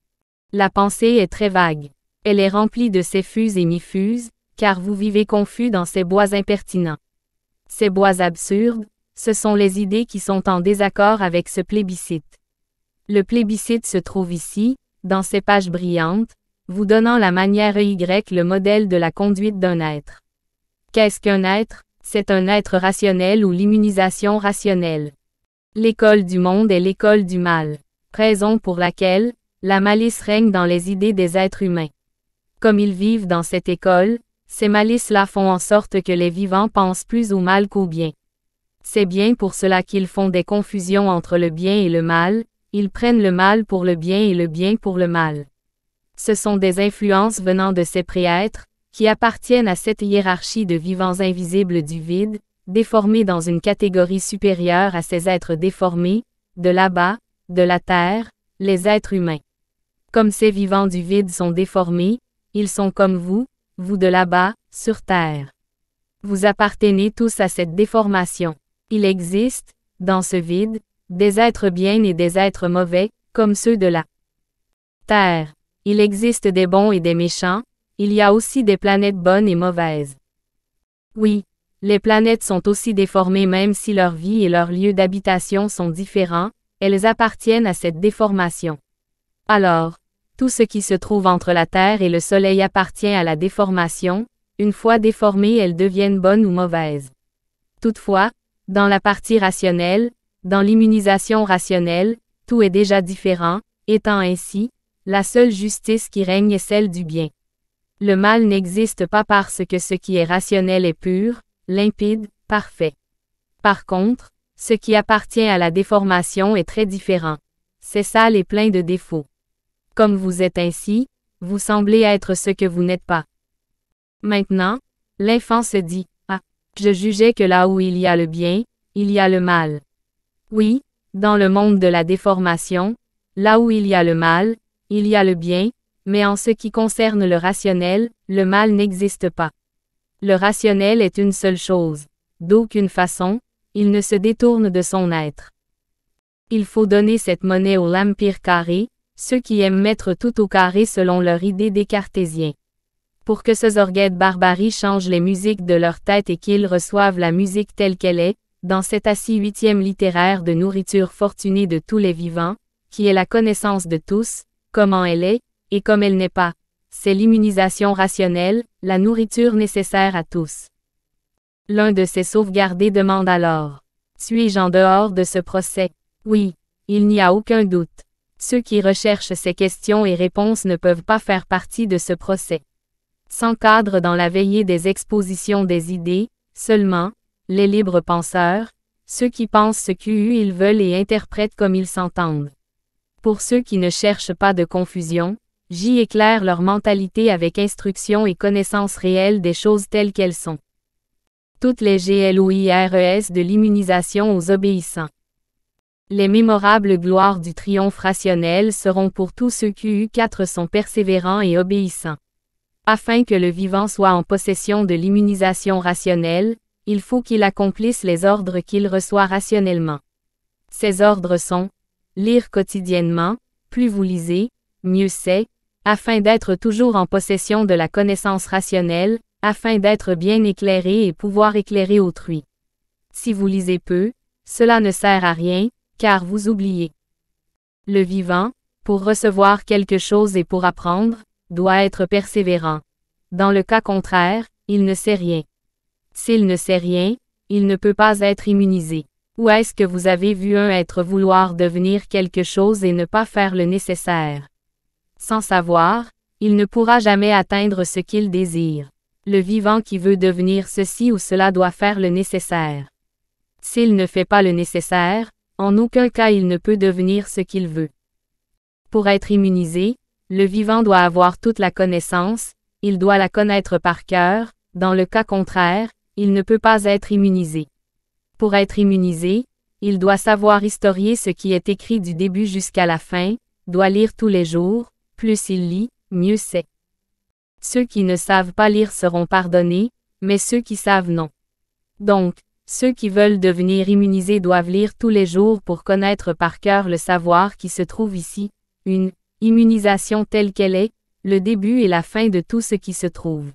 La pensée est très vague. Elle est remplie de céfuses et mi-fuses, car vous vivez confus dans ces bois impertinents. Ces bois absurdes, ce sont les idées qui sont en désaccord avec ce plébiscite. Le plébiscite se trouve ici, dans ces pages brillantes, vous donnant la manière Y le modèle de la conduite d'un être. Qu'est-ce qu'un être? C'est un être rationnel ou l'immunisation rationnelle. L'école du monde est l'école du mal, raison pour laquelle la malice règne dans les idées des êtres humains. Comme ils vivent dans cette école, ces malices-là font en sorte que les vivants pensent plus au mal qu'au bien. C'est bien pour cela qu'ils font des confusions entre le bien et le mal, ils prennent le mal pour le bien et le bien pour le mal. Ce sont des influences venant de ces pré-êtres, qui appartiennent à cette hiérarchie de vivants invisibles du vide, déformés dans une catégorie supérieure à ces êtres déformés, de là-bas, de la terre, les êtres humains. Comme ces vivants du vide sont déformés, ils sont comme vous, vous de là-bas, sur terre. Vous appartenez tous à cette déformation. Il existe, dans ce vide, des êtres bien et des êtres mauvais, comme ceux de la terre. Il existe des bons et des méchants, il y a aussi des planètes bonnes et mauvaises. Oui, les planètes sont aussi déformées même si leur vie et leur lieu d'habitation sont différents, elles appartiennent à cette déformation. Alors, tout ce qui se trouve entre la Terre et le Soleil appartient à la déformation, une fois déformées elles deviennent bonnes ou mauvaises. Toutefois, dans la partie rationnelle, dans l'immunisation rationnelle, tout est déjà différent, étant ainsi, la seule justice qui règne est celle du bien. Le mal n'existe pas parce que ce qui est rationnel est pur, limpide, parfait. Par contre, ce qui appartient à la déformation est très différent. C'est sale et plein de défauts. Comme vous êtes ainsi, vous semblez être ce que vous n'êtes pas. Maintenant, l'enfant se dit, « Ah, je jugeais que là où il y a le bien, il y a le mal. » Oui, dans le monde de la déformation, là où il y a le mal, il y a le bien, mais en ce qui concerne le rationnel, le mal n'existe pas. Le rationnel est une seule chose. D'aucune façon, il ne se détourne de son être. Il faut donner cette monnaie aux lampires carrés, ceux qui aiment mettre tout au carré selon leur idée des cartésiens. Pour que ces orguets de barbarie changent les musiques de leur tête et qu'ils reçoivent la musique telle qu'elle est, dans cet assis huitième littéraire de nourriture fortunée de tous les vivants, qui est la connaissance de tous, comment elle est, et comme elle n'est pas. C'est l'immunisation rationnelle, la nourriture nécessaire à tous. L'un de ces sauvegardés demande alors, « Suis-je en dehors de ce procès? » Oui, il n'y a aucun doute. Ceux qui recherchent ces questions et réponses ne peuvent pas faire partie de ce procès. S'encadrent dans la veillée des expositions des idées, seulement, les libres penseurs, ceux qui pensent ce qu'ils veulent et interprètent comme ils s'entendent. Pour ceux qui ne cherchent pas de confusion, J'y éclaire leur mentalité avec instruction et connaissance réelle des choses telles qu'elles sont. Toutes les gloires de l'immunisation aux obéissants. Les mémorables gloires du triomphe rationnel seront pour tous ceux qui U quatre sont persévérants et obéissants. Afin que le vivant soit en possession de l'immunisation rationnelle, il faut qu'il accomplisse les ordres qu'il reçoit rationnellement. Ces ordres sont lire quotidiennement, plus vous lisez, mieux c'est, afin d'être toujours en possession de la connaissance rationnelle, afin d'être bien éclairé et pouvoir éclairer autrui. Si vous lisez peu, cela ne sert à rien, car vous oubliez. Le vivant, pour recevoir quelque chose et pour apprendre, doit être persévérant. Dans le cas contraire, il ne sait rien. S'il ne sait rien, il ne peut pas être immunisé. Où est-ce que vous avez vu un être vouloir devenir quelque chose et ne pas faire le nécessaire? Sans savoir, il ne pourra jamais atteindre ce qu'il désire. Le vivant qui veut devenir ceci ou cela doit faire le nécessaire. S'il ne fait pas le nécessaire, en aucun cas il ne peut devenir ce qu'il veut. Pour être immunisé, le vivant doit avoir toute la connaissance, il doit la connaître par cœur, dans le cas contraire, il ne peut pas être immunisé. Pour être immunisé, il doit savoir historier ce qui est écrit du début jusqu'à la fin, doit lire tous les jours, plus il lit, mieux c'est. Ceux qui ne savent pas lire seront pardonnés, mais ceux qui savent non. Donc, ceux qui veulent devenir immunisés doivent lire tous les jours pour connaître par cœur le savoir qui se trouve ici, une immunisation telle qu'elle est, le début et la fin de tout ce qui se trouve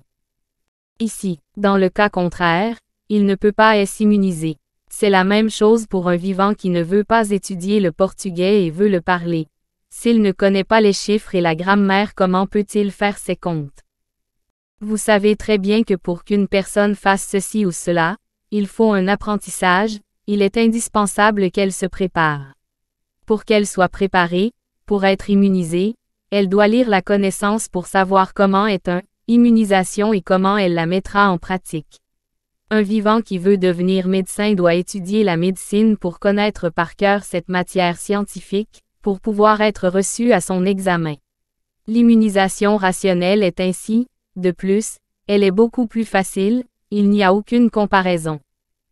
ici. Dans le cas contraire, il ne peut pas être immunisé. C'est la même chose pour un vivant qui ne veut pas étudier le portugais et veut le parler. S'il ne connaît pas les chiffres et la grammaire, comment peut-il faire ses comptes? Vous savez très bien que pour qu'une personne fasse ceci ou cela, il faut un apprentissage, il est indispensable qu'elle se prépare. Pour qu'elle soit préparée, pour être immunisée, elle doit lire la connaissance pour savoir comment est une immunisation et comment elle la mettra en pratique. Un vivant qui veut devenir médecin doit étudier la médecine pour connaître par cœur cette matière scientifique, pour pouvoir être reçu à son examen. L'immunisation rationnelle est ainsi, de plus, elle est beaucoup plus facile, il n'y a aucune comparaison.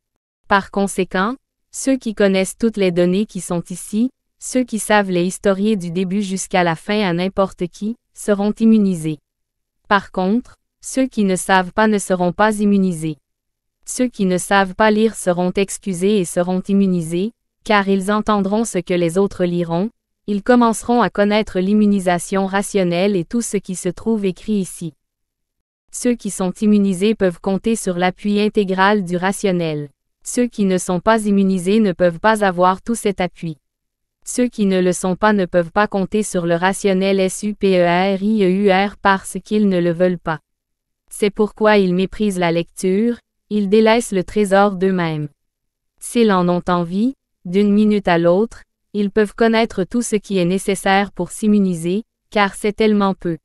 Par conséquent, ceux qui connaissent toutes les données qui sont ici, ceux qui savent les historier du début jusqu'à la fin à n'importe qui, seront immunisés. Par contre, ceux qui ne savent pas ne seront pas immunisés. Ceux qui ne savent pas lire seront excusés et seront immunisés, car ils entendront ce que les autres liront, ils commenceront à connaître l'immunisation rationnelle et tout ce qui se trouve écrit ici. Ceux qui sont immunisés peuvent compter sur l'appui intégral du rationnel. Ceux qui ne sont pas immunisés ne peuvent pas avoir tout cet appui. Ceux qui ne le sont pas ne peuvent pas compter sur le rationnel supérieur parce qu'ils ne le veulent pas. C'est pourquoi ils méprisent la lecture, ils délaissent le trésor d'eux-mêmes. S'ils en ont envie, d'une minute à l'autre, ils peuvent connaître tout ce qui est nécessaire pour s'immuniser, car c'est tellement peu.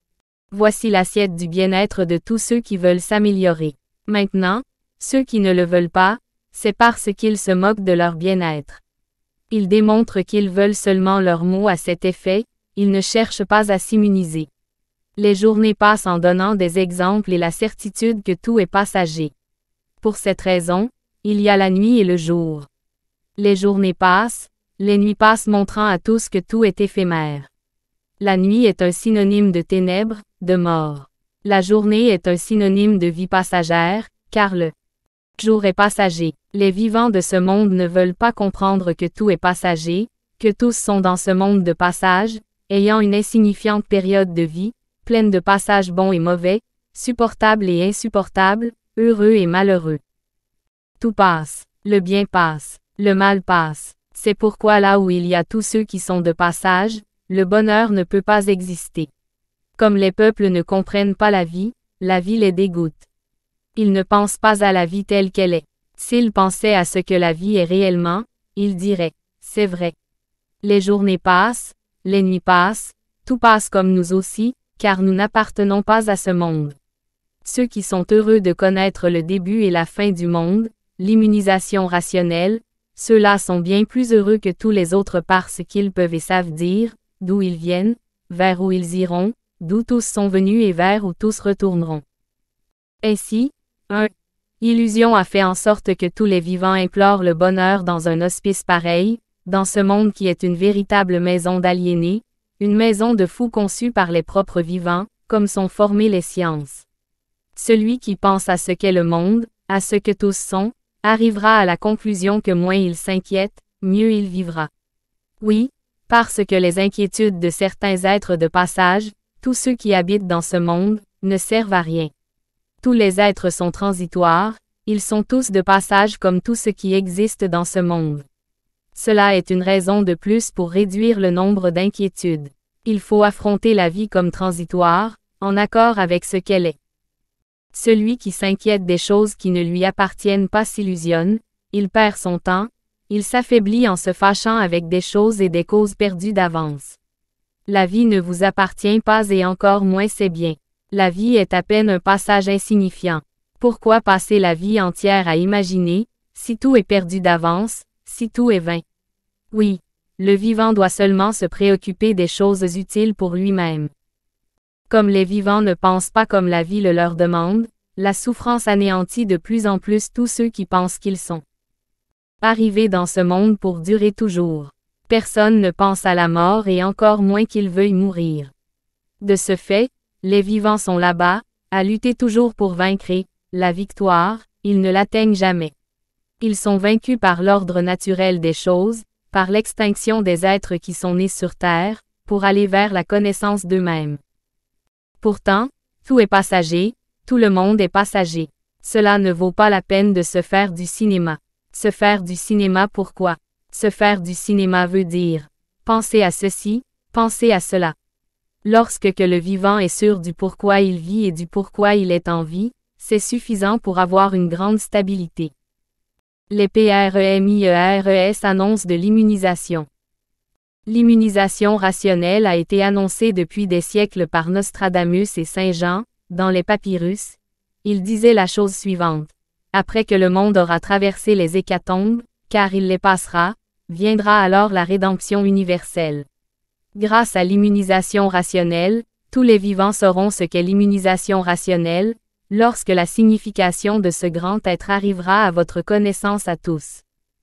Voici l'assiette du bien-être de tous ceux qui veulent s'améliorer. Maintenant, ceux qui ne le veulent pas, c'est parce qu'ils se moquent de leur bien-être. Ils démontrent qu'ils veulent seulement leurs mots à cet effet, ils ne cherchent pas à s'immuniser. Les journées passent en donnant des exemples et la certitude que tout est passager. Pour cette raison, il y a la nuit et le jour. Les journées passent, les nuits passent montrant à tous que tout est éphémère. La nuit est un synonyme de ténèbres, de mort. La journée est un synonyme de vie passagère, car le jour est passager. Les vivants de ce monde ne veulent pas comprendre que tout est passager, que tous sont dans ce monde de passage, ayant une insignifiante période de vie, pleine de passages bons et mauvais, supportables et insupportables, heureux et malheureux. Tout passe, le bien passe, le mal passe. C'est pourquoi là où il y a tous ceux qui sont de passage, le bonheur ne peut pas exister. Comme les peuples ne comprennent pas la vie, la vie les dégoûte. Ils ne pensent pas à la vie telle qu'elle est. S'ils pensaient à ce que la vie est réellement, ils diraient, c'est vrai. Les journées passent, les nuits passent, tout passe comme nous aussi, car nous n'appartenons pas à ce monde. Ceux qui sont heureux de connaître le début et la fin du monde, l'immunisation rationnelle, ceux-là sont bien plus heureux que tous les autres parce qu'ils peuvent et savent dire, d'où ils viennent, vers où ils iront, d'où tous sont venus et vers où tous retourneront. Ainsi, un illusion a fait en sorte que tous les vivants implorent le bonheur dans un hospice pareil, dans ce monde qui est une véritable maison d'aliénés, une maison de fous conçue par les propres vivants, comme sont formées les sciences. Celui qui pense à ce qu'est le monde, à ce que tous sont, arrivera à la conclusion que moins il s'inquiète, mieux il vivra. Oui, parce que les inquiétudes de certains êtres de passage, tous ceux qui habitent dans ce monde, ne servent à rien. Tous les êtres sont transitoires, ils sont tous de passage comme tout ce qui existe dans ce monde. Cela est une raison de plus pour réduire le nombre d'inquiétudes. Il faut affronter la vie comme transitoire, en accord avec ce qu'elle est. Celui qui s'inquiète des choses qui ne lui appartiennent pas s'illusionne, il perd son temps, il s'affaiblit en se fâchant avec des choses et des causes perdues d'avance. La vie ne vous appartient pas et encore moins ses biens. La vie est à peine un passage insignifiant. Pourquoi passer la vie entière à imaginer, si tout est perdu d'avance, si tout est vain? Oui, le vivant doit seulement se préoccuper des choses utiles pour lui-même. Comme les vivants ne pensent pas comme la vie le leur demande, la souffrance anéantit de plus en plus tous ceux qui pensent qu'ils sont arrivés dans ce monde pour durer toujours. Personne ne pense à la mort et encore moins qu'il veuille mourir. De ce fait, les vivants sont là-bas, à lutter toujours pour vaincre et, la victoire, ils ne l'atteignent jamais. Ils sont vaincus par l'ordre naturel des choses, par l'extinction des êtres qui sont nés sur terre, pour aller vers la connaissance d'eux-mêmes. Pourtant, tout est passager, tout le monde est passager. Cela ne vaut pas la peine de se faire du cinéma. Se faire du cinéma pourquoi? Se faire du cinéma veut dire penser à ceci, penser à cela. Lorsque que le vivant est sûr du pourquoi il vit et du pourquoi il est en vie, c'est suffisant pour avoir une grande stabilité. Les PREMIERES annoncent de l'immunisation. L'immunisation rationnelle a été annoncée depuis des siècles par Nostradamus et Saint Jean, dans les papyrus. Il disait la chose suivante. Après que le monde aura traversé les hécatombes, car il les passera, viendra alors la rédemption universelle. Grâce à l'immunisation rationnelle, tous les vivants sauront ce qu'est l'immunisation rationnelle, lorsque la signification de ce grand être arrivera à votre connaissance à tous.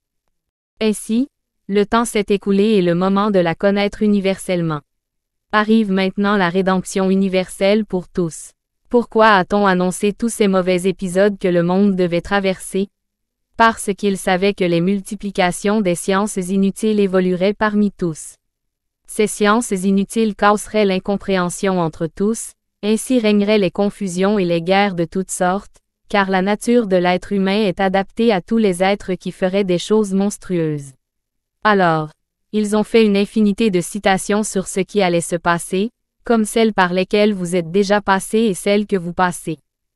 Ainsi, le temps s'est écoulé et le moment de la connaître universellement. Arrive maintenant la rédemption universelle pour tous. Pourquoi a-t-on annoncé tous ces mauvais épisodes que le monde devait traverser? Parce qu'il savait que les multiplications des sciences inutiles évolueraient parmi tous. Ces sciences inutiles causeraient l'incompréhension entre tous, ainsi régneraient les confusions et les guerres de toutes sortes, car la nature de l'être humain est adaptée à tous les êtres qui feraient des choses monstrueuses. Alors, ils ont fait une infinité de citations sur ce qui allait se passer, comme celles par lesquelles vous êtes déjà passés et celles que vous passez.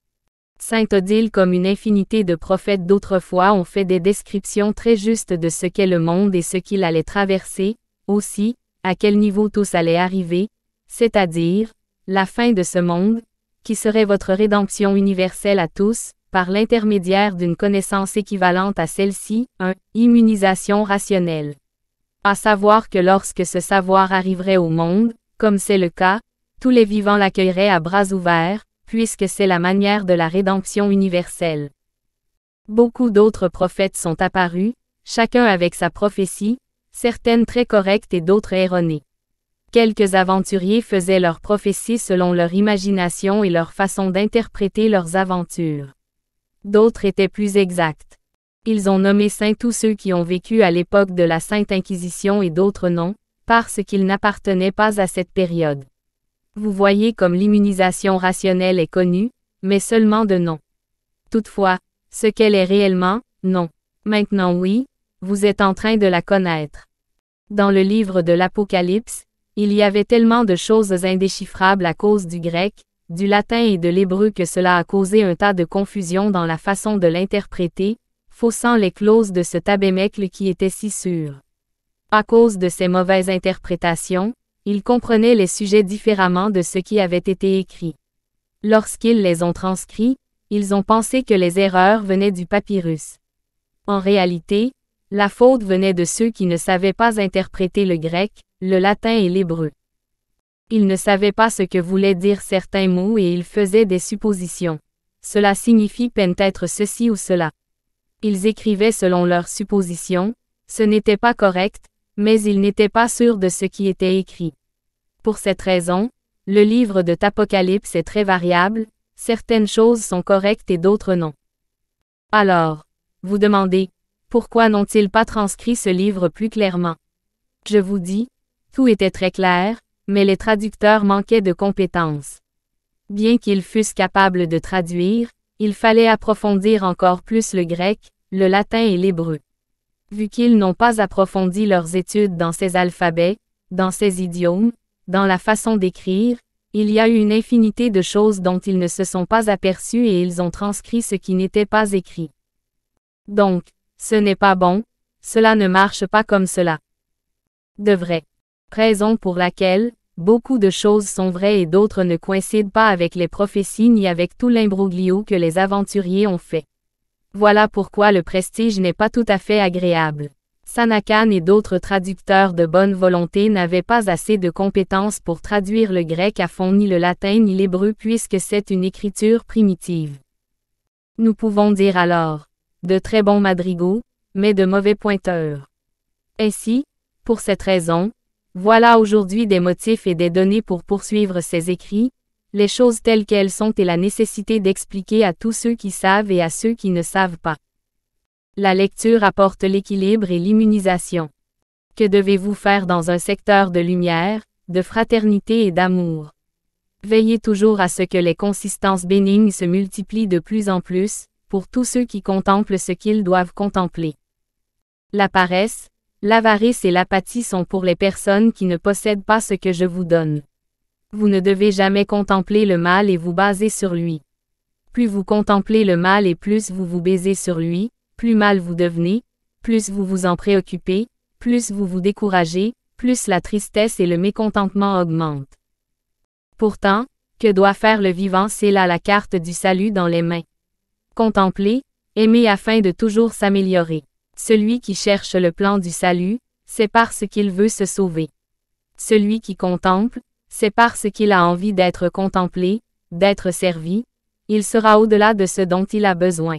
Saint Odile comme une infinité de prophètes d'autrefois ont fait des descriptions très justes de ce qu'est le monde et ce qu'il allait traverser, aussi, à quel niveau tous allaient arriver, c'est-à-dire, la fin de ce monde, qui serait votre rédemption universelle à tous, par l'intermédiaire d'une connaissance équivalente à celle-ci, un immunisation rationnelle. À savoir que lorsque ce savoir arriverait au monde, comme c'est le cas, tous les vivants l'accueilleraient à bras ouverts, puisque c'est la manière de la rédemption universelle. Beaucoup d'autres prophètes sont apparus, chacun avec sa prophétie, certaines très correctes et d'autres erronées. Quelques aventuriers faisaient leurs prophéties selon leur imagination et leur façon d'interpréter leurs aventures. D'autres étaient plus exacts. Ils ont nommé saints tous ceux qui ont vécu à l'époque de la Sainte Inquisition et d'autres non, parce qu'ils n'appartenaient pas à cette période. Vous voyez comme l'immunisation rationnelle est connue, mais seulement de nom. Toutefois, ce qu'elle est réellement, non. Maintenant oui, vous êtes en train de la connaître. Dans le livre de l'Apocalypse, il y avait tellement de choses indéchiffrables à cause du grec, du latin et de l'hébreu que cela a causé un tas de confusion dans la façon de l'interpréter, faussant les clauses de ce tabémècle qui était si sûr. À cause de ces mauvaises interprétations, ils comprenaient les sujets différemment de ce qui avait été écrit. Lorsqu'ils les ont transcrits, ils ont pensé que les erreurs venaient du papyrus. En réalité, la faute venait de ceux qui ne savaient pas interpréter le grec, le latin et l'hébreu. Il ne savait pas ce que voulaient dire certains mots et il faisait des suppositions. Cela signifie peut-être ceci ou cela. Ils écrivaient selon leurs suppositions, ce n'était pas correct, mais ils n'étaient pas sûrs de ce qui était écrit. Pour cette raison, le livre de l'Apocalypse est très variable, certaines choses sont correctes et d'autres non. Alors, vous demandez, pourquoi n'ont-ils pas transcrit ce livre plus clairement? Je vous dis, tout était très clair, mais les traducteurs manquaient de compétences. Bien qu'ils fussent capables de traduire, il fallait approfondir encore plus le grec, le latin et l'hébreu. Vu qu'ils n'ont pas approfondi leurs études dans ces alphabets, dans ces idiomes, dans la façon d'écrire, il y a eu une infinité de choses dont ils ne se sont pas aperçus et ils ont transcrit ce qui n'était pas écrit. Donc, ce n'est pas bon, cela ne marche pas comme cela. De vrai. Raison pour laquelle, beaucoup de choses sont vraies et d'autres ne coïncident pas avec les prophéties ni avec tout l'imbroglio que les aventuriers ont fait. Voilà pourquoi le prestige n'est pas tout à fait agréable. Sanakhan et d'autres traducteurs de bonne volonté n'avaient pas assez de compétences pour traduire le grec à fond ni le latin ni l'hébreu puisque c'est une écriture primitive. Nous pouvons dire alors, de très bons madrigaux, mais de mauvais pointeurs. Ainsi, pour cette raison, voilà aujourd'hui des motifs et des données pour poursuivre ces écrits, les choses telles qu'elles sont et la nécessité d'expliquer à tous ceux qui savent et à ceux qui ne savent pas. La lecture apporte l'équilibre et l'immunisation. Que devez-vous faire dans un secteur de lumière, de fraternité et d'amour? Veillez toujours à ce que les consistances bénignes se multiplient de plus en plus, pour tous ceux qui contemplent ce qu'ils doivent contempler. La paresse, l'avarice et l'apathie sont pour les personnes qui ne possèdent pas ce que je vous donne. Vous ne devez jamais contempler le mal et vous baser sur lui. Plus vous contemplez le mal et plus vous vous basez sur lui, plus mal vous devenez, plus vous vous en préoccupez, plus vous vous découragez, plus la tristesse et le mécontentement augmentent. Pourtant, que doit faire le vivant? C'est là la carte du salut dans les mains. Contempler, aimer afin de toujours s'améliorer. Celui qui cherche le plan du salut, c'est parce qu'il veut se sauver. Celui qui contemple, c'est parce qu'il a envie d'être contemplé, d'être servi, il sera au-delà de ce dont il a besoin.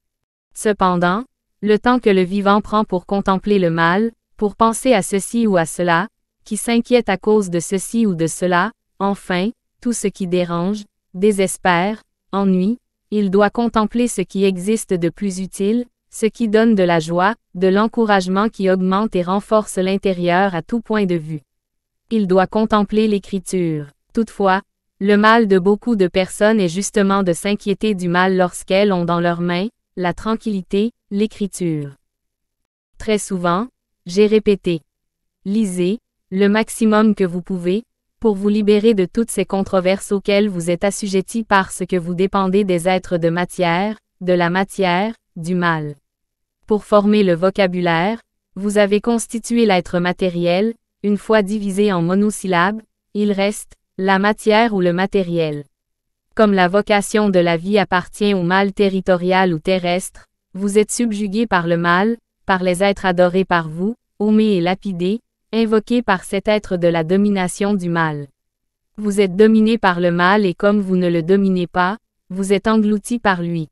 Cependant, le temps que le vivant prend pour contempler le mal, pour penser à ceci ou à cela, qui s'inquiète à cause de ceci ou de cela, enfin, tout ce qui dérange, désespère, ennuie, il doit contempler ce qui existe de plus utile, ce qui donne de la joie, de l'encouragement qui augmente et renforce l'intérieur à tout point de vue. Il doit contempler l'écriture. Toutefois, le mal de beaucoup de personnes est justement de s'inquiéter du mal lorsqu'elles ont dans leurs mains la tranquillité, l'écriture. Très souvent, j'ai répété. Lisez, le maximum que vous pouvez, pour vous libérer de toutes ces controverses auxquelles vous êtes assujettis parce que vous dépendez des êtres de matière, de la matière, du mal. Pour former le vocabulaire, vous avez constitué l'être matériel, une fois divisé en monosyllabes, il reste la matière ou le matériel. Comme la vocation de la vie appartient au mal territorial ou terrestre, vous êtes subjugué par le mal, par les êtres adorés par vous, ommés et lapidés, invoqués par cet être de la domination du mal. Vous êtes dominé par le mal et comme vous ne le dominez pas, vous êtes englouti par lui.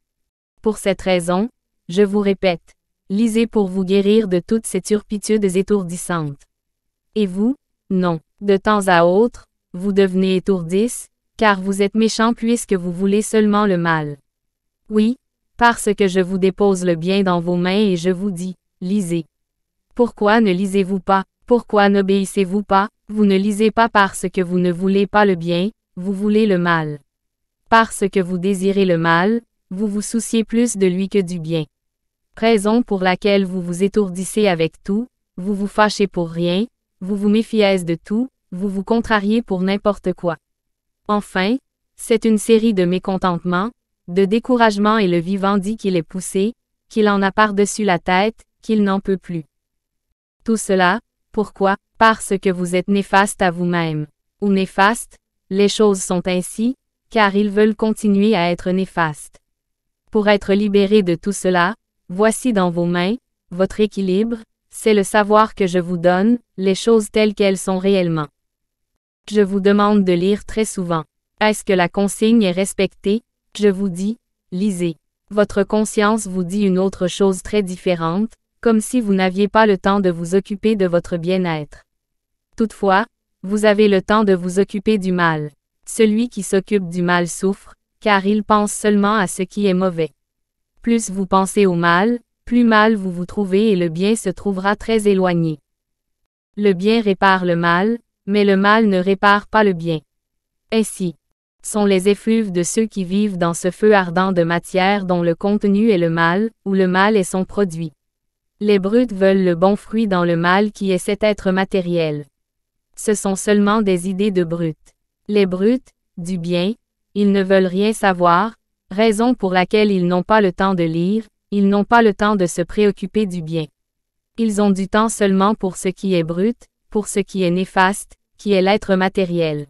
Pour cette raison, je vous répète, lisez pour vous guérir de toutes ces turpitudes étourdissantes. Et vous, non, de temps à autre, vous devenez étourdis, car vous êtes méchant puisque vous voulez seulement le mal. Oui, parce que je vous dépose le bien dans vos mains et je vous dis, lisez. Pourquoi ne lisez-vous pas? Pourquoi n'obéissez-vous pas? Vous ne lisez pas parce que vous ne voulez pas le bien, vous voulez le mal. Parce que vous désirez le mal, vous vous souciez plus de lui que du bien. Raison pour laquelle vous vous étourdissez avec tout, vous vous fâchez pour rien, vous vous méfiez de tout, vous vous contrariez pour n'importe quoi. Enfin, c'est une série de mécontentements, de découragement et le vivant dit qu'il est poussé, qu'il en a par-dessus la tête, qu'il n'en peut plus. Tout cela, pourquoi? Parce que vous êtes néfaste à vous-même. Ou néfaste, les choses sont ainsi, car ils veulent continuer à être néfastes. Pour être libéré de tout cela, voici dans vos mains, votre équilibre, c'est le savoir que je vous donne, les choses telles qu'elles sont réellement. Je vous demande de lire très souvent. Est-ce que la consigne est respectée? Je vous dis, lisez. Votre conscience vous dit une autre chose très différente, comme si vous n'aviez pas le temps de vous occuper de votre bien-être. Toutefois, vous avez le temps de vous occuper du mal. Celui qui s'occupe du mal souffre, car il pense seulement à ce qui est mauvais. Plus vous pensez au mal, plus mal vous vous trouvez et le bien se trouvera très éloigné. Le bien répare le mal, mais le mal ne répare pas le bien. Ainsi sont les effluves de ceux qui vivent dans ce feu ardent de matière dont le contenu est le mal, ou le mal est son produit. Les brutes veulent le bon fruit dans le mal qui est cet être matériel. Ce sont seulement des idées de brutes. Les brutes, du bien, ils ne veulent rien savoir, raison pour laquelle ils n'ont pas le temps de lire, ils n'ont pas le temps de se préoccuper du bien. Ils ont du temps seulement pour ce qui est brut, pour ce qui est néfaste, qui est l'être matériel.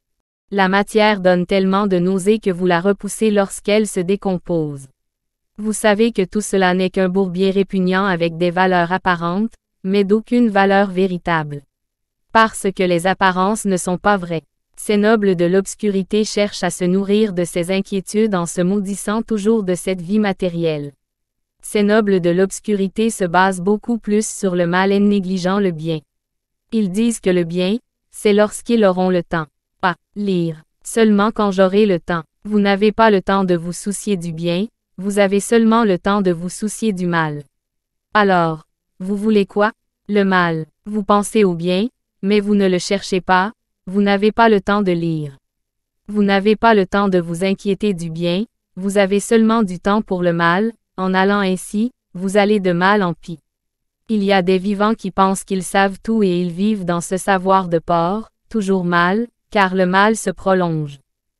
La matière donne tellement de nausées que vous la repoussez lorsqu'elle se décompose. Vous savez que tout cela n'est qu'un bourbier répugnant avec des valeurs apparentes, mais d'aucune valeur véritable. Parce que les apparences ne sont pas vraies. Ces nobles de l'obscurité cherchent à se nourrir de ces inquiétudes en se maudissant toujours de cette vie matérielle. Ces nobles de l'obscurité se basent beaucoup plus sur le mal et négligeant le bien. Ils disent que le bien, c'est lorsqu'ils auront le temps. Ah, lire. Seulement quand j'aurai le temps. Vous n'avez pas le temps de vous soucier du bien, vous avez seulement le temps de vous soucier du mal. Alors, vous voulez quoi? Le mal. Vous pensez au bien, mais vous ne le cherchez pas, vous n'avez pas le temps de lire. Vous n'avez pas le temps de vous inquiéter du bien, vous avez seulement du temps pour le mal, en allant ainsi, vous allez de mal en pis. Il y a des vivants qui pensent qu'ils savent tout et ils vivent dans ce savoir de porc, toujours mal, car le mal se prolonge.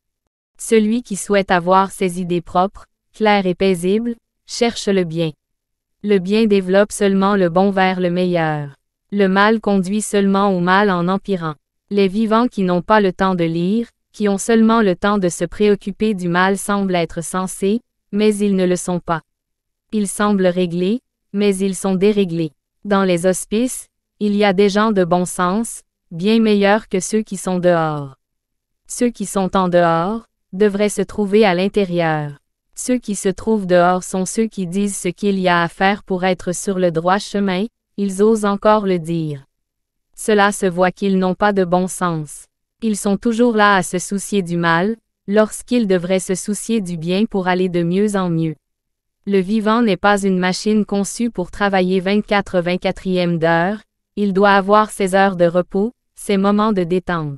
Celui qui souhaite avoir ses idées propres, claires et paisibles, cherche le bien. Le bien développe seulement le bon vers le meilleur. Le mal conduit seulement au mal en empirant. Les vivants qui n'ont pas le temps de lire, qui ont seulement le temps de se préoccuper du mal semblent être sensés, mais ils ne le sont pas. Ils semblent réglés, mais ils sont déréglés. Dans les hospices, il y a des gens de bon sens, bien meilleurs que ceux qui sont dehors. Ceux qui sont en dehors, devraient se trouver à l'intérieur. Ceux qui se trouvent dehors sont ceux qui disent ce qu'il y a à faire pour être sur le droit chemin, ils osent encore le dire. Cela se voit qu'ils n'ont pas de bon sens. Ils sont toujours là à se soucier du mal, lorsqu'ils devraient se soucier du bien pour aller de mieux en mieux. Le vivant n'est pas une machine conçue pour travailler vingt-quatre vingt-quatrième d'heure, il doit avoir ses heures de repos, ses moments de détente.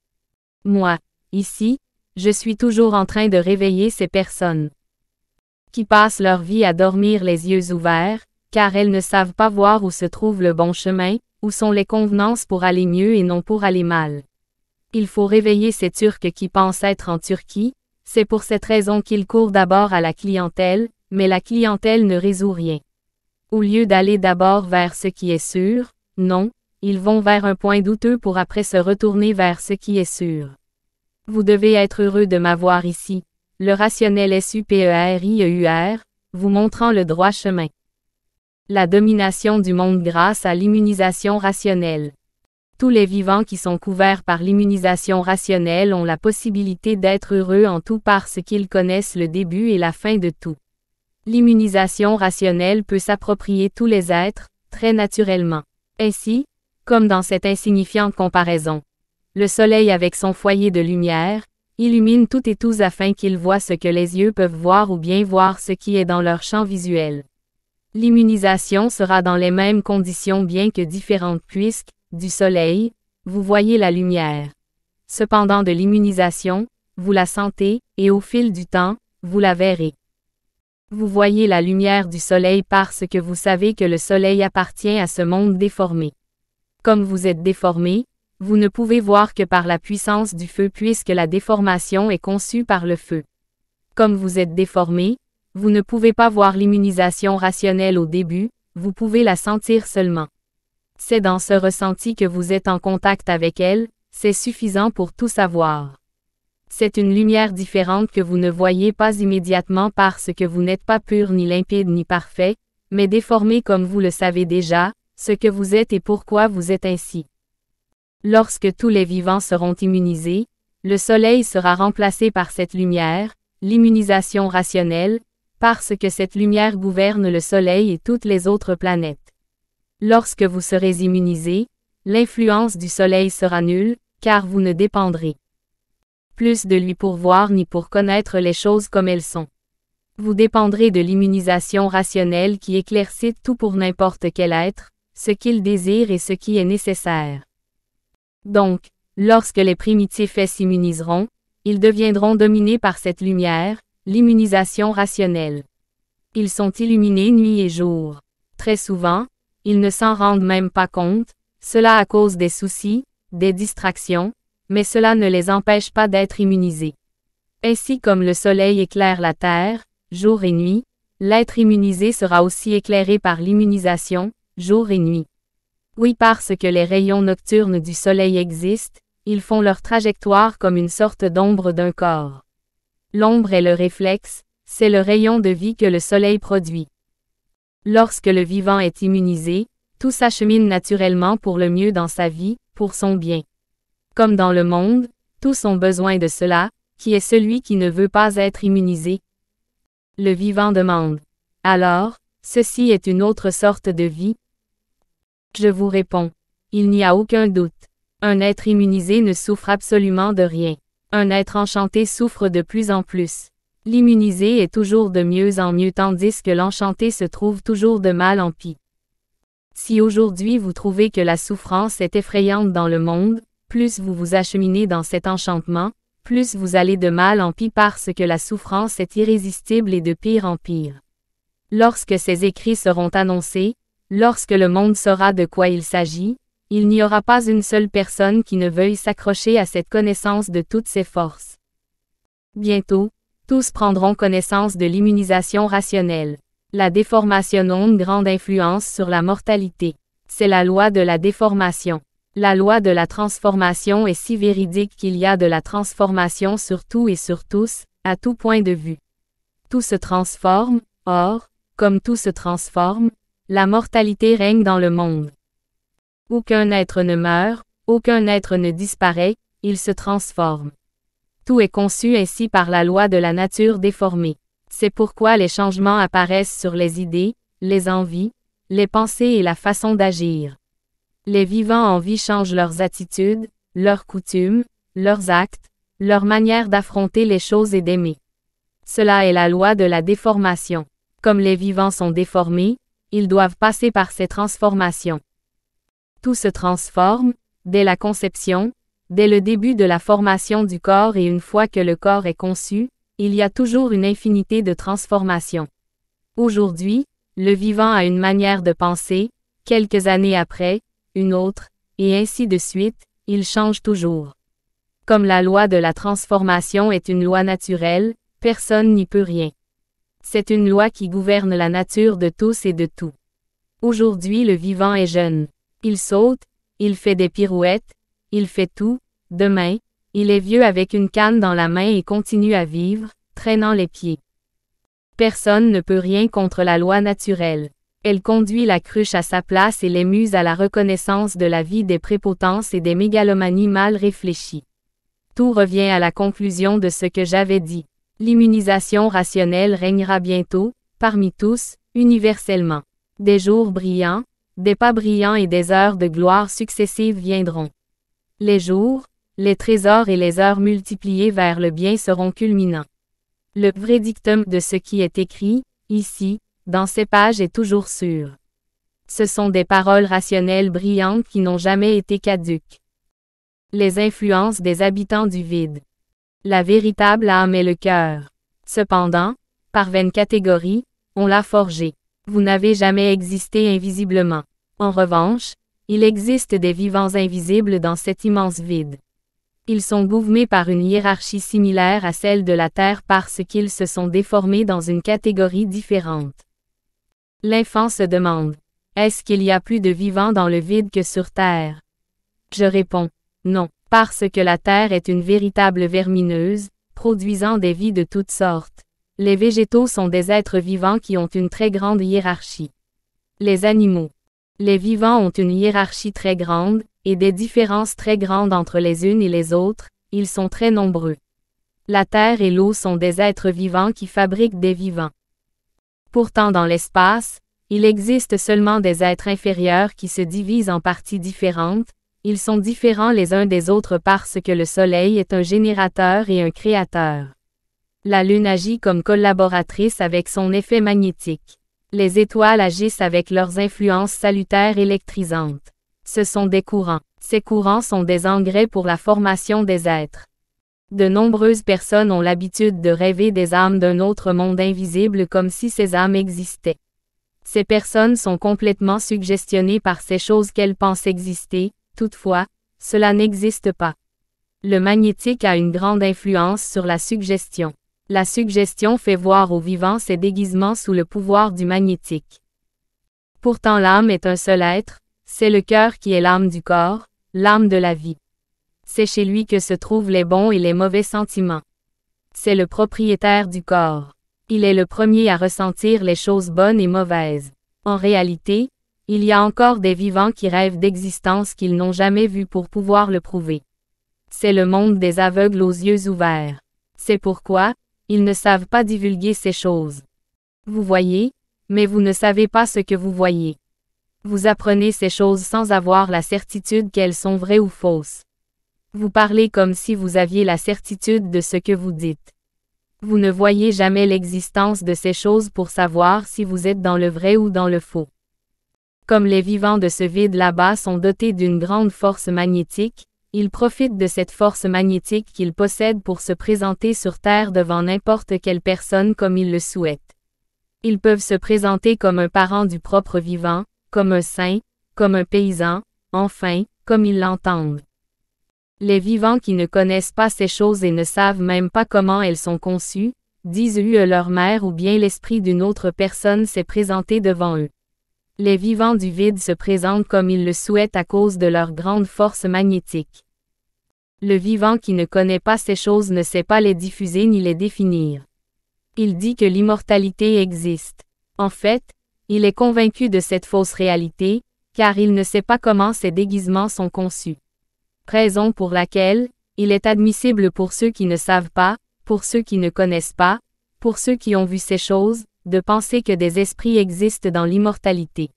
Moi, ici, je suis toujours en train de réveiller ces personnes qui passent leur vie à dormir les yeux ouverts, car elles ne savent pas voir où se trouve le bon chemin, où sont les convenances pour aller mieux et non pour aller mal. Il faut réveiller ces Turcs qui pensent être en Turquie, c'est pour cette raison qu'ils courent d'abord à la clientèle, mais la clientèle ne résout rien. Au lieu d'aller d'abord vers ce qui est sûr, non, ils vont vers un point douteux pour après se retourner vers ce qui est sûr. Vous devez être heureux de m'avoir ici, le rationnel S U P E R I E U R, vous montrant le droit chemin. La domination du monde grâce à l'immunisation rationnelle. Tous les vivants qui sont couverts par l'immunisation rationnelle ont la possibilité d'être heureux en tout parce qu'ils connaissent le début et la fin de tout. L'immunisation rationnelle peut s'approprier tous les êtres, très naturellement. Ainsi, comme dans cette insignifiante comparaison, le soleil avec son foyer de lumière, illumine tout et tous afin qu'ils voient ce que les yeux peuvent voir ou bien voir ce qui est dans leur champ visuel. L'immunisation sera dans les mêmes conditions bien que différentes puisque, du soleil, vous voyez la lumière. Cependant de l'immunisation, vous la sentez, et au fil du temps, vous la verrez. Vous voyez la lumière du soleil parce que vous savez que le soleil appartient à ce monde déformé. Comme vous êtes déformé, vous ne pouvez voir que par la puissance du feu puisque la déformation est conçue par le feu. Comme vous êtes déformé, vous ne pouvez pas voir l'immunisation rationnelle au début, vous pouvez la sentir seulement. C'est dans ce ressenti que vous êtes en contact avec elle, c'est suffisant pour tout savoir. C'est une lumière différente que vous ne voyez pas immédiatement parce que vous n'êtes pas pur ni limpide ni parfait, mais déformé comme vous le savez déjà, ce que vous êtes et pourquoi vous êtes ainsi. Lorsque tous les vivants seront immunisés, le Soleil sera remplacé par cette lumière, l'immunisation rationnelle, parce que cette lumière gouverne le Soleil et toutes les autres planètes. Lorsque vous serez immunisés, l'influence du Soleil sera nulle, car vous ne dépendrez plus de lui pour voir ni pour connaître les choses comme elles sont. Vous dépendrez de l'immunisation rationnelle qui éclaircit tout pour n'importe quel être, ce qu'il désire et ce qui est nécessaire. Donc, lorsque les primitifs s'immuniseront, ils deviendront dominés par cette lumière, l'immunisation rationnelle. Ils sont illuminés nuit et jour. Très souvent, ils ne s'en rendent même pas compte, cela à cause des soucis, des distractions, mais cela ne les empêche pas d'être immunisés. Ainsi comme le Soleil éclaire la Terre, jour et nuit, l'être immunisé sera aussi éclairé par l'immunisation, jour et nuit. Oui, parce que les rayons nocturnes du Soleil existent, ils font leur trajectoire comme une sorte d'ombre d'un corps. L'ombre est le réflexe, c'est le rayon de vie que le Soleil produit. Lorsque le vivant est immunisé, tout s'achemine naturellement pour le mieux dans sa vie, pour son bien. Comme dans le monde, tous ont besoin de cela, qui est celui qui ne veut pas être immunisé. Le vivant demande. Alors, ceci est une autre sorte de vie? Je vous réponds. Il n'y a aucun doute. Un être immunisé ne souffre absolument de rien. Un être enchanté souffre de plus en plus. L'immunisé est toujours de mieux en mieux tandis que l'enchanté se trouve toujours de mal en pis. Si aujourd'hui vous trouvez que la souffrance est effrayante dans le monde, plus vous vous acheminez dans cet enchantement, plus vous allez de mal en pis parce que la souffrance est irrésistible et de pire en pire. Lorsque ces écrits seront annoncés, lorsque le monde saura de quoi il s'agit, il n'y aura pas une seule personne qui ne veuille s'accrocher à cette connaissance de toutes ses forces. Bientôt, tous prendront connaissance de l'immunisation rationnelle. La déformation a une grande influence sur la mortalité. C'est la loi de la déformation. La loi de la transformation est si véridique qu'il y a de la transformation sur tout et sur tous, à tout point de vue. Tout se transforme, or, comme tout se transforme, la mortalité règne dans le monde. Aucun être ne meurt, aucun être ne disparaît, il se transforme. Tout est conçu ainsi par la loi de la nature déformée. C'est pourquoi les changements apparaissent sur les idées, les envies, les pensées et la façon d'agir. Les vivants en vie changent leurs attitudes, leurs coutumes, leurs actes, leur manière d'affronter les choses et d'aimer. Cela est la loi de la déformation. Comme les vivants sont déformés, ils doivent passer par ces transformations. Tout se transforme, dès la conception, dès le début de la formation du corps et une fois que le corps est conçu, il y a toujours une infinité de transformations. Aujourd'hui, le vivant a une manière de penser, quelques années après, une autre, et ainsi de suite, il change toujours. Comme la loi de la transformation est une loi naturelle, personne n'y peut rien. C'est une loi qui gouverne la nature de tous et de tout. Aujourd'hui le vivant est jeune. Il saute, il fait des pirouettes, il fait tout. Demain, il est vieux avec une canne dans la main et continue à vivre, traînant les pieds. Personne ne peut rien contre la loi naturelle. Elle conduit la cruche à sa place et les muses à la reconnaissance de la vie des prépotences et des mégalomanies mal réfléchies. Tout revient à la conclusion de ce que j'avais dit. L'immunisation rationnelle régnera bientôt, parmi tous, universellement. Des jours brillants, des pas brillants et des heures de gloire successives viendront. Les jours, les trésors et les heures multipliées vers le bien seront culminants. Le vrai dictum de ce qui est écrit, ici, dans ces pages est toujours sûr. Ce sont des paroles rationnelles brillantes qui n'ont jamais été caduques. Les influences des habitants du vide. La véritable âme est le cœur. Cependant, par vaine catégorie, on l'a forgé. Vous n'avez jamais existé invisiblement. En revanche, il existe des vivants invisibles dans cet immense vide. Ils sont gouvernés par une hiérarchie similaire à celle de la Terre parce qu'ils se sont déformés dans une catégorie différente. L'enfant se demande, est-ce qu'il y a plus de vivants dans le vide que sur Terre? Je réponds, non, parce que la Terre est une véritable vermineuse, produisant des vies de toutes sortes. Les végétaux sont des êtres vivants qui ont une très grande hiérarchie. Les animaux. Les vivants ont une hiérarchie très grande, et des différences très grandes entre les unes et les autres, ils sont très nombreux. La terre et l'eau sont des êtres vivants qui fabriquent des vivants. Pourtant dans l'espace, il existe seulement des êtres inférieurs qui se divisent en parties différentes, ils sont différents les uns des autres parce que le Soleil est un générateur et un créateur. La Lune agit comme collaboratrice avec son effet magnétique. Les étoiles agissent avec leurs influences salutaires électrisantes. Ce sont des courants. Ces courants sont des engrais pour la formation des êtres. De nombreuses personnes ont l'habitude de rêver des âmes d'un autre monde invisible comme si ces âmes existaient. Ces personnes sont complètement suggestionnées par ces choses qu'elles pensent exister, toutefois, cela n'existe pas. Le magnétique a une grande influence sur la suggestion. La suggestion fait voir aux vivants ses déguisements sous le pouvoir du magnétique. Pourtant l'âme est un seul être, c'est le cœur qui est l'âme du corps, l'âme de la vie. C'est chez lui que se trouvent les bons et les mauvais sentiments. C'est le propriétaire du corps. Il est le premier à ressentir les choses bonnes et mauvaises. En réalité, il y a encore des vivants qui rêvent d'existence qu'ils n'ont jamais vue pour pouvoir le prouver. C'est le monde des aveugles aux yeux ouverts. C'est pourquoi, ils ne savent pas divulguer ces choses. Vous voyez, mais vous ne savez pas ce que vous voyez. Vous apprenez ces choses sans avoir la certitude qu'elles sont vraies ou fausses. Vous parlez comme si vous aviez la certitude de ce que vous dites. Vous ne voyez jamais l'existence de ces choses pour savoir si vous êtes dans le vrai ou dans le faux. Comme les vivants de ce vide là-bas sont dotés d'une grande force magnétique, ils profitent de cette force magnétique qu'ils possèdent pour se présenter sur Terre devant n'importe quelle personne comme ils le souhaitent. Ils peuvent se présenter comme un parent du propre vivant, comme un saint, comme un paysan, enfin, comme ils l'entendent. Les vivants qui ne connaissent pas ces choses et ne savent même pas comment elles sont conçues, disent que leur mère ou bien l'esprit d'une autre personne s'est présenté devant eux. Les vivants du vide se présentent comme ils le souhaitent à cause de leur grande force magnétique. Le vivant qui ne connaît pas ces choses ne sait pas les diffuser ni les définir. Il dit que l'immortalité existe. En fait, il est convaincu de cette fausse réalité, car il ne sait pas comment ces déguisements sont conçus. Raison pour laquelle, il est admissible pour ceux qui ne savent pas, pour ceux qui ne connaissent pas, pour ceux qui ont vu ces choses, de penser que des esprits existent dans l'immortalité.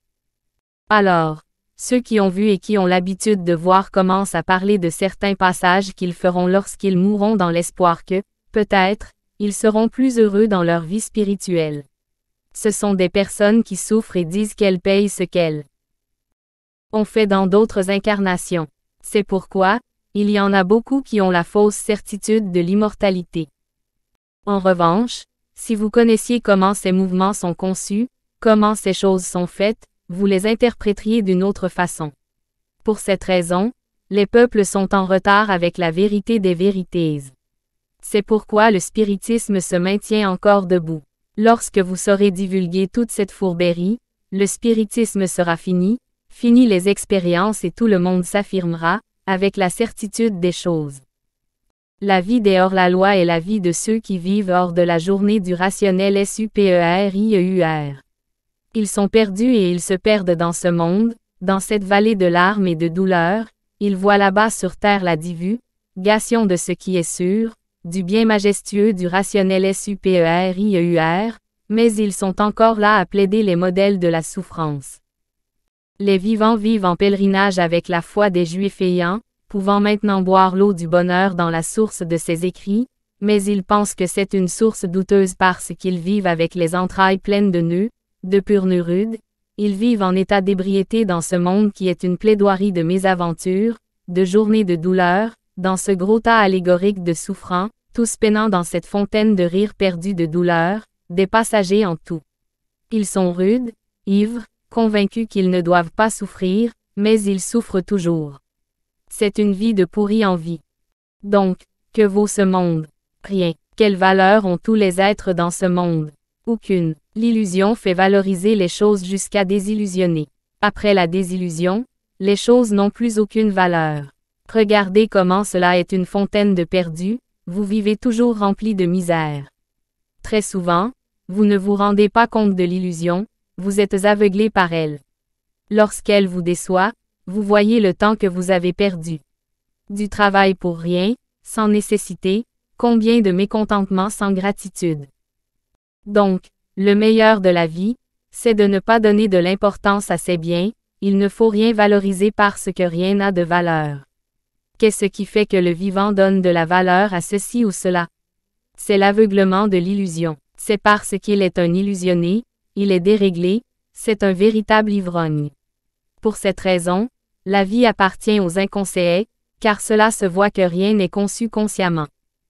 Alors, ceux qui ont vu et qui ont l'habitude de voir commencent à parler de certains passages qu'ils feront lorsqu'ils mourront dans l'espoir que, peut-être, ils seront plus heureux dans leur vie spirituelle. Ce sont des personnes qui souffrent et disent qu'elles payent ce qu'elles ont fait dans d'autres incarnations. C'est pourquoi, il y en a beaucoup qui ont la fausse certitude de l'immortalité. En revanche, si vous connaissiez comment ces mouvements sont conçus, comment ces choses sont faites, vous les interpréteriez d'une autre façon. Pour cette raison, les peuples sont en retard avec la vérité des vérités. C'est pourquoi le spiritisme se maintient encore debout. Lorsque vous saurez divulguer toute cette fourberie, le spiritisme sera fini, fini les expériences et tout le monde s'affirmera, avec la certitude des choses. La vie des hors-la-loi est la vie de ceux qui vivent hors de la journée du rationnel supérieur. Ils sont perdus et ils se perdent dans ce monde, dans cette vallée de larmes et de douleurs, ils voient là-bas sur terre la divulgation de ce qui est sûr, du bien majestueux du rationnel supérieur, mais ils sont encore là à plaider les modèles de la souffrance. Les vivants vivent en pèlerinage avec la foi des Juifs ayant, pouvant maintenant boire l'eau du bonheur dans la source de ces écrits, mais ils pensent que c'est une source douteuse parce qu'ils vivent avec les entrailles pleines de nœuds, de purs nœuds rudes, ils vivent en état d'ébriété dans ce monde qui est une plaidoirie de mésaventure, de journées de douleur, dans ce gros tas allégorique de souffrants, tous peinant dans cette fontaine de rire perdu de douleur, des passagers en tout. Ils sont rudes, ivres, convaincus qu'ils ne doivent pas souffrir, mais ils souffrent toujours. C'est une vie de pourri en vie. Donc, que vaut ce monde? Rien. Quelle valeur ont tous les êtres dans ce monde? Aucune. L'illusion fait valoriser les choses jusqu'à désillusionner. Après la désillusion, les choses n'ont plus aucune valeur. Regardez comment cela est une fontaine de perdus, vous vivez toujours rempli de misère. Très souvent, vous ne vous rendez pas compte de l'illusion, vous êtes aveuglé par elle. Lorsqu'elle vous déçoit, vous voyez le temps que vous avez perdu. Du travail pour rien, sans nécessité, combien de mécontentement sans gratitude. Donc, le meilleur de la vie, c'est de ne pas donner de l'importance à ses biens, il ne faut rien valoriser parce que rien n'a de valeur. Qu'est-ce qui fait que le vivant donne de la valeur à ceci ou cela? C'est l'aveuglement de l'illusion. C'est parce qu'il est un illusionné, il est déréglé, c'est un véritable ivrogne. Pour cette raison, la vie appartient aux inconscients, car cela se voit que rien n'est conçu consciemment.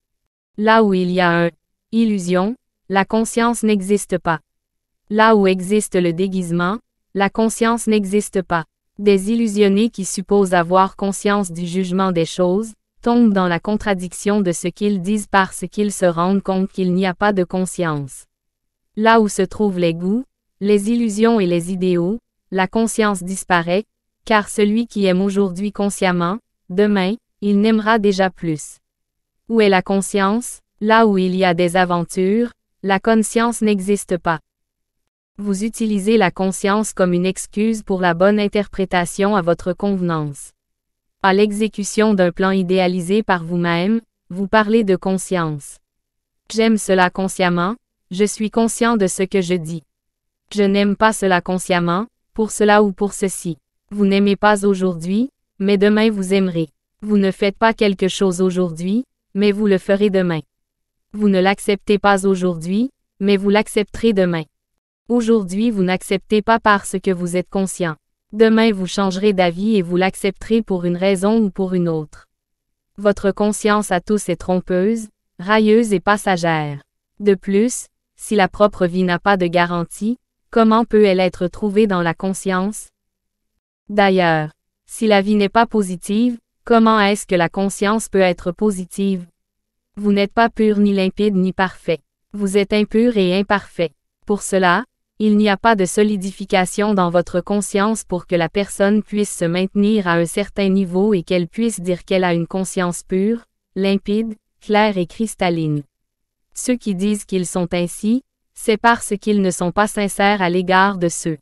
Là où il y a un illusion, la conscience n'existe pas. Là où existe le déguisement, la conscience n'existe pas. Des illusionnés qui supposent avoir conscience du jugement des choses, tombent dans la contradiction de ce qu'ils disent parce qu'ils se rendent compte qu'il n'y a pas de conscience. Là où se trouvent les goûts, les illusions et les idéaux, la conscience disparaît, car celui qui aime aujourd'hui consciemment, demain, il n'aimera déjà plus. Où est la conscience? Là où il y a des aventures, la conscience n'existe pas. Vous utilisez la conscience comme une excuse pour la bonne interprétation à votre convenance. À l'exécution d'un plan idéalisé par vous-même, vous parlez de conscience. J'aime cela consciemment, je suis conscient de ce que je dis. Je n'aime pas cela consciemment, pour cela ou pour ceci. Vous n'aimez pas aujourd'hui, mais demain vous aimerez. Vous ne faites pas quelque chose aujourd'hui, mais vous le ferez demain. Vous ne l'acceptez pas aujourd'hui, mais vous l'accepterez demain. Aujourd'hui vous n'acceptez pas parce que vous êtes conscient. Demain vous changerez d'avis et vous l'accepterez pour une raison ou pour une autre. Votre conscience à tous est trompeuse, railleuse et passagère. De plus, si la propre vie n'a pas de garantie, comment peut-elle être trouvée dans la conscience? D'ailleurs, si la vie n'est pas positive, comment est-ce que la conscience peut être positive? Vous n'êtes pas pur ni limpide ni parfait. Vous êtes impur et imparfait. Pour cela, il n'y a pas de solidification dans votre conscience pour que la personne puisse se maintenir à un certain niveau et qu'elle puisse dire qu'elle a une conscience pure, limpide, claire et cristalline. Ceux qui disent qu'ils sont ainsi, c'est parce qu'ils ne sont pas sincères à l'égard de ceux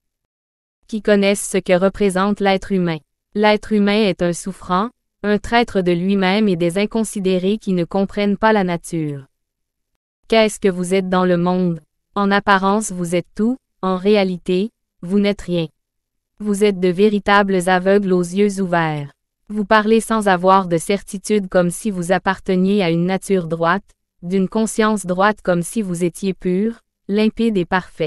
qui connaissent ce que représente l'être humain. L'être humain est un souffrant, un traître de lui-même et des inconsidérés qui ne comprennent pas la nature. Qu'est-ce que vous êtes dans le monde? En apparence vous êtes tout, en réalité, vous n'êtes rien. Vous êtes de véritables aveugles aux yeux ouverts. Vous parlez sans avoir de certitude comme si vous apparteniez à une nature droite, d'une conscience droite comme si vous étiez pur, limpide et parfait.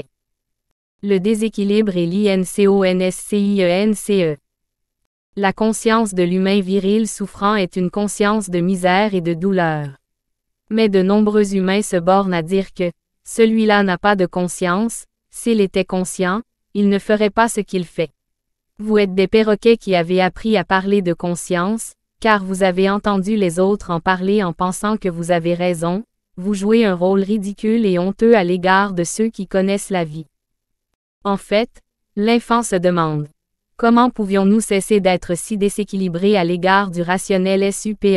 Le déséquilibre est l'inconscience. La conscience de l'humain viril souffrant est une conscience de misère et de douleur. Mais de nombreux humains se bornent à dire que celui-là n'a pas de conscience, s'il était conscient, il ne ferait pas ce qu'il fait. Vous êtes des perroquets qui avez appris à parler de conscience, car vous avez entendu les autres en parler en pensant que vous avez raison, vous jouez un rôle ridicule et honteux à l'égard de ceux qui connaissent la vie. En fait, l'enfant se demande: comment pouvions-nous cesser d'être si déséquilibrés à l'égard du rationnel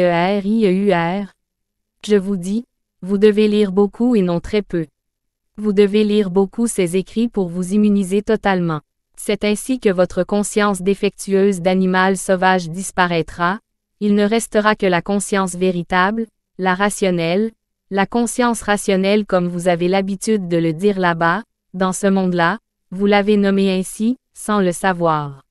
supérieur? Je vous dis, vous devez lire beaucoup et non très peu. Vous devez lire beaucoup ces écrits pour vous immuniser totalement. C'est ainsi que votre conscience défectueuse d'animal sauvage disparaîtra, il ne restera que la conscience véritable, la rationnelle, la conscience rationnelle comme vous avez l'habitude de le dire là-bas, dans ce monde-là, vous l'avez nommé ainsi, sans le savoir.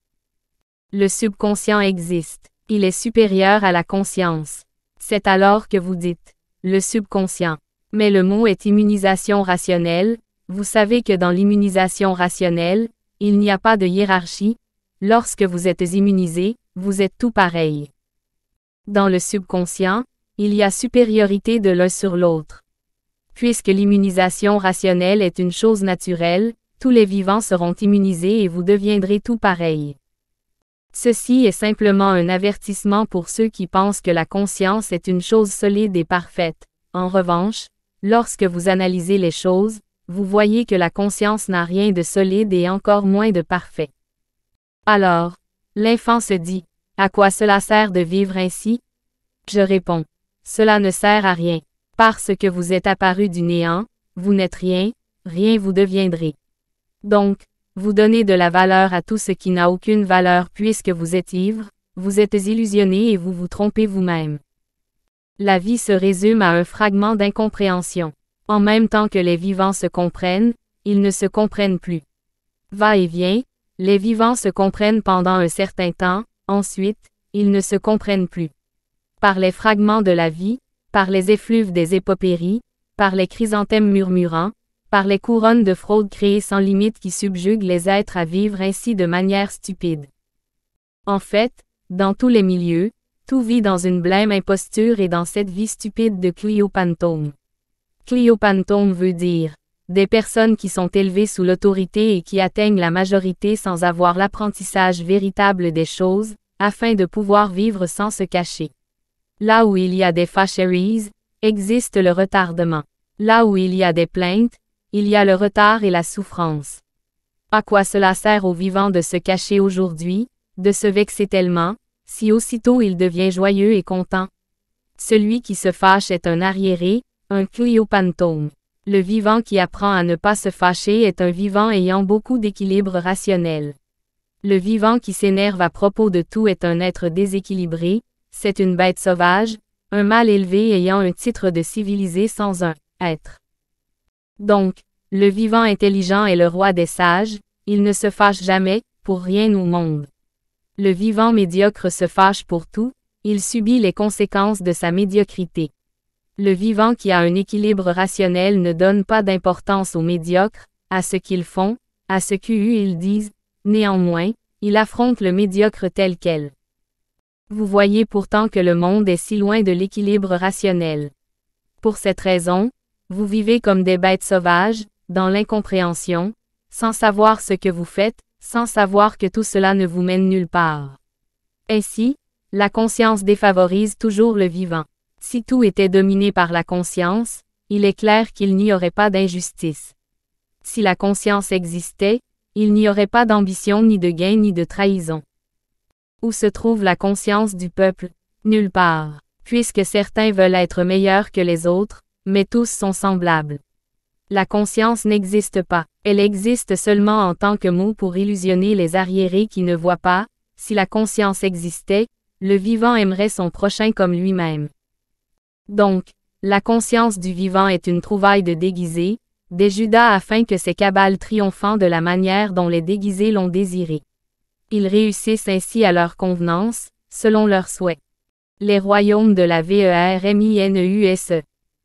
Le subconscient existe, il est supérieur à la conscience. C'est alors que vous dites le subconscient. Mais le mot est immunisation rationnelle, vous savez que dans l'immunisation rationnelle, il n'y a pas de hiérarchie, lorsque vous êtes immunisé, vous êtes tout pareil. Dans le subconscient, il y a supériorité de l'un sur l'autre. Puisque l'immunisation rationnelle est une chose naturelle, tous les vivants seront immunisés et vous deviendrez tout pareil. Ceci est simplement un avertissement pour ceux qui pensent que la conscience est une chose solide et parfaite. En revanche, lorsque vous analysez les choses, vous voyez que la conscience n'a rien de solide et encore moins de parfait. Alors, l'enfant se dit: à quoi cela sert de vivre ainsi? Je réponds: cela ne sert à rien. Parce que vous êtes apparu du néant, vous n'êtes rien, rien vous deviendrez. Donc, Vous donnez de la valeur à tout ce qui n'a aucune valeur puisque vous êtes ivre, vous êtes illusionné et vous vous trompez vous-même. La vie se résume à un fragment d'incompréhension. En même temps que les vivants se comprennent, ils ne se comprennent plus. Va-et-vient, les vivants se comprennent pendant un certain temps, ensuite, ils ne se comprennent plus. Par les fragments de la vie, par les effluves des épopéries, par les chrysanthèmes murmurants, par les couronnes de fraude créées sans limite qui subjuguent les êtres à vivre ainsi de manière stupide. En fait, dans tous les milieux, tout vit dans une blême imposture et dans cette vie stupide de cliopantôme. Cliopantôme veut dire des personnes qui sont élevées sous l'autorité et qui atteignent la majorité sans avoir l'apprentissage véritable des choses, afin de pouvoir vivre sans se cacher. Là où il y a des fâcheries, existe le retardement. Là où il y a des plaintes, il y a le retard et la souffrance. À quoi cela sert aux vivants de se cacher aujourd'hui, de se vexer tellement, si aussitôt il devient joyeux et content? Celui qui se fâche est un arriéré, un cliopantôme. Le vivant qui apprend à ne pas se fâcher est un vivant ayant beaucoup d'équilibre rationnel. Le vivant qui s'énerve à propos de tout est un être déséquilibré, c'est une bête sauvage, un mâle élevé ayant un titre de civilisé sans un être. Donc, le vivant intelligent est le roi des sages, il ne se fâche jamais, pour rien au monde. Le vivant médiocre se fâche pour tout, il subit les conséquences de sa médiocrité. Le vivant qui a un équilibre rationnel ne donne pas d'importance aux médiocres, à ce qu'ils font, à ce qu'ils disent, néanmoins, il affronte le médiocre tel quel. Vous voyez pourtant que le monde est si loin de l'équilibre rationnel. Pour cette raison, vous vivez comme des bêtes sauvages, dans l'incompréhension, sans savoir ce que vous faites, sans savoir que tout cela ne vous mène nulle part. Ainsi, la conscience défavorise toujours le vivant. Si tout était dominé par la conscience, il est clair qu'il n'y aurait pas d'injustice. Si la conscience existait, il n'y aurait pas d'ambition ni de gain ni de trahison. Où se trouve la conscience du peuple? Nulle part, puisque certains veulent être meilleurs que les autres, mais tous sont semblables. La conscience n'existe pas, elle existe seulement en tant que mot pour illusionner les arriérés qui ne voient pas. Si la conscience existait, le vivant aimerait son prochain comme lui-même. Donc, la conscience du vivant est une trouvaille de déguisés, des Judas afin que ces cabales triomphant de la manière dont les déguisés l'ont désiré. Ils réussissent ainsi à leur convenance, selon leurs souhaits. Les royaumes de la verminuse.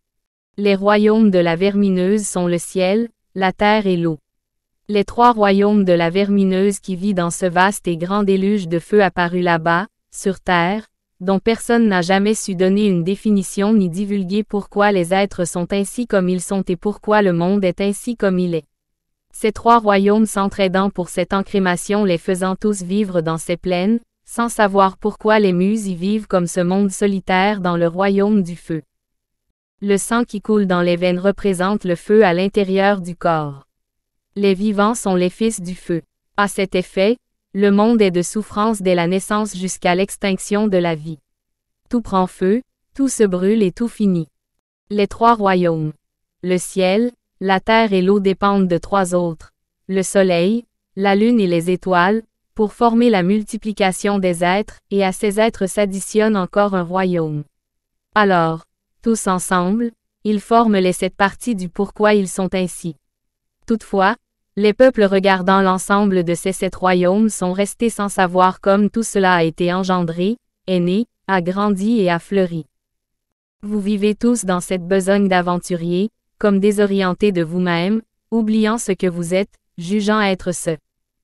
Les royaumes de la vermineuse sont le ciel, la terre et l'eau. Les trois royaumes de la vermineuse qui vit dans ce vaste et grand déluge de feu apparu là-bas, sur terre, dont personne n'a jamais su donner une définition ni divulguer pourquoi les êtres sont ainsi comme ils sont et pourquoi le monde est ainsi comme il est. Ces trois royaumes s'entraidant pour cette encrémation les faisant tous vivre dans ces plaines, sans savoir pourquoi les muses y vivent comme ce monde solitaire dans le royaume du feu. Le sang qui coule dans les veines représente le feu à l'intérieur du corps. Les vivants sont les fils du feu. À cet effet, le monde est de souffrance dès la naissance jusqu'à l'extinction de la vie. Tout prend feu, tout se brûle et tout finit. Les trois royaumes. Le ciel, la terre et l'eau dépendent de trois autres. Le soleil, la lune et les étoiles, pour former la multiplication des êtres, et à ces êtres s'additionne encore un royaume. Alors, tous ensemble, ils forment les sept parties du pourquoi ils sont ainsi. Toutefois, les peuples regardant l'ensemble de ces sept royaumes sont restés sans savoir comme tout cela a été engendré, est né, a grandi et a fleuri. Vous vivez tous dans cette besogne d'aventuriers, comme désorientés de vous-même, oubliant ce que vous êtes, jugeant être ce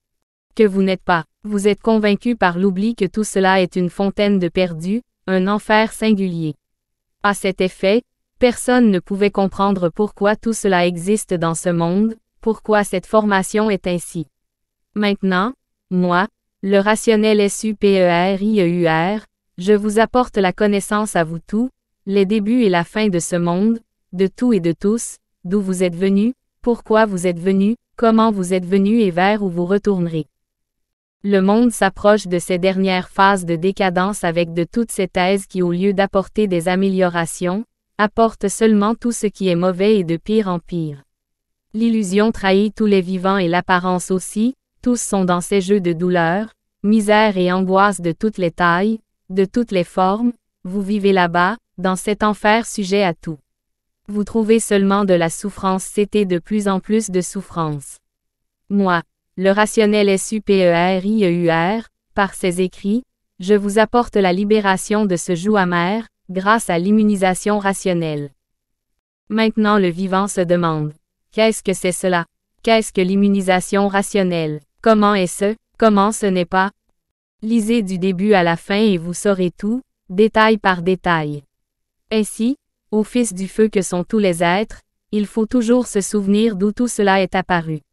que vous n'êtes pas. Vous êtes convaincus par l'oubli que tout cela est une fontaine de perdu, un enfer singulier. À cet effet, personne ne pouvait comprendre pourquoi tout cela existe dans ce monde, pourquoi cette formation est ainsi. Maintenant, moi, le rationnel supérieur, je vous apporte la connaissance à vous tous, les débuts et la fin de ce monde, de tout et de tous, d'où vous êtes venus, pourquoi vous êtes venus, comment vous êtes venus et vers où vous retournerez. Le monde s'approche de ces dernières phases de décadence avec de toutes ces thèses qui au lieu d'apporter des améliorations, apportent seulement tout ce qui est mauvais et de pire en pire. L'illusion trahit tous les vivants et l'apparence aussi, Tous sont dans ces jeux de douleur, misère et angoisse de toutes les tailles, de toutes les formes, vous vivez là-bas, dans cet enfer sujet à tout. Vous trouvez seulement de la souffrance, c'était de plus en plus de souffrance. Moi, le rationnel supérieur, par ses écrits, je vous apporte la libération de ce joug amer, grâce à l'immunisation rationnelle. Maintenant le vivant se demande, qu'est-ce que c'est cela? Qu'est-ce que l'immunisation rationnelle? Comment est-ce? Comment ce n'est pas? Lisez du début à la fin et vous saurez tout, détail par détail. Ainsi, ô fils du feu que sont tous les êtres, il faut toujours se souvenir d'où tout cela est apparu.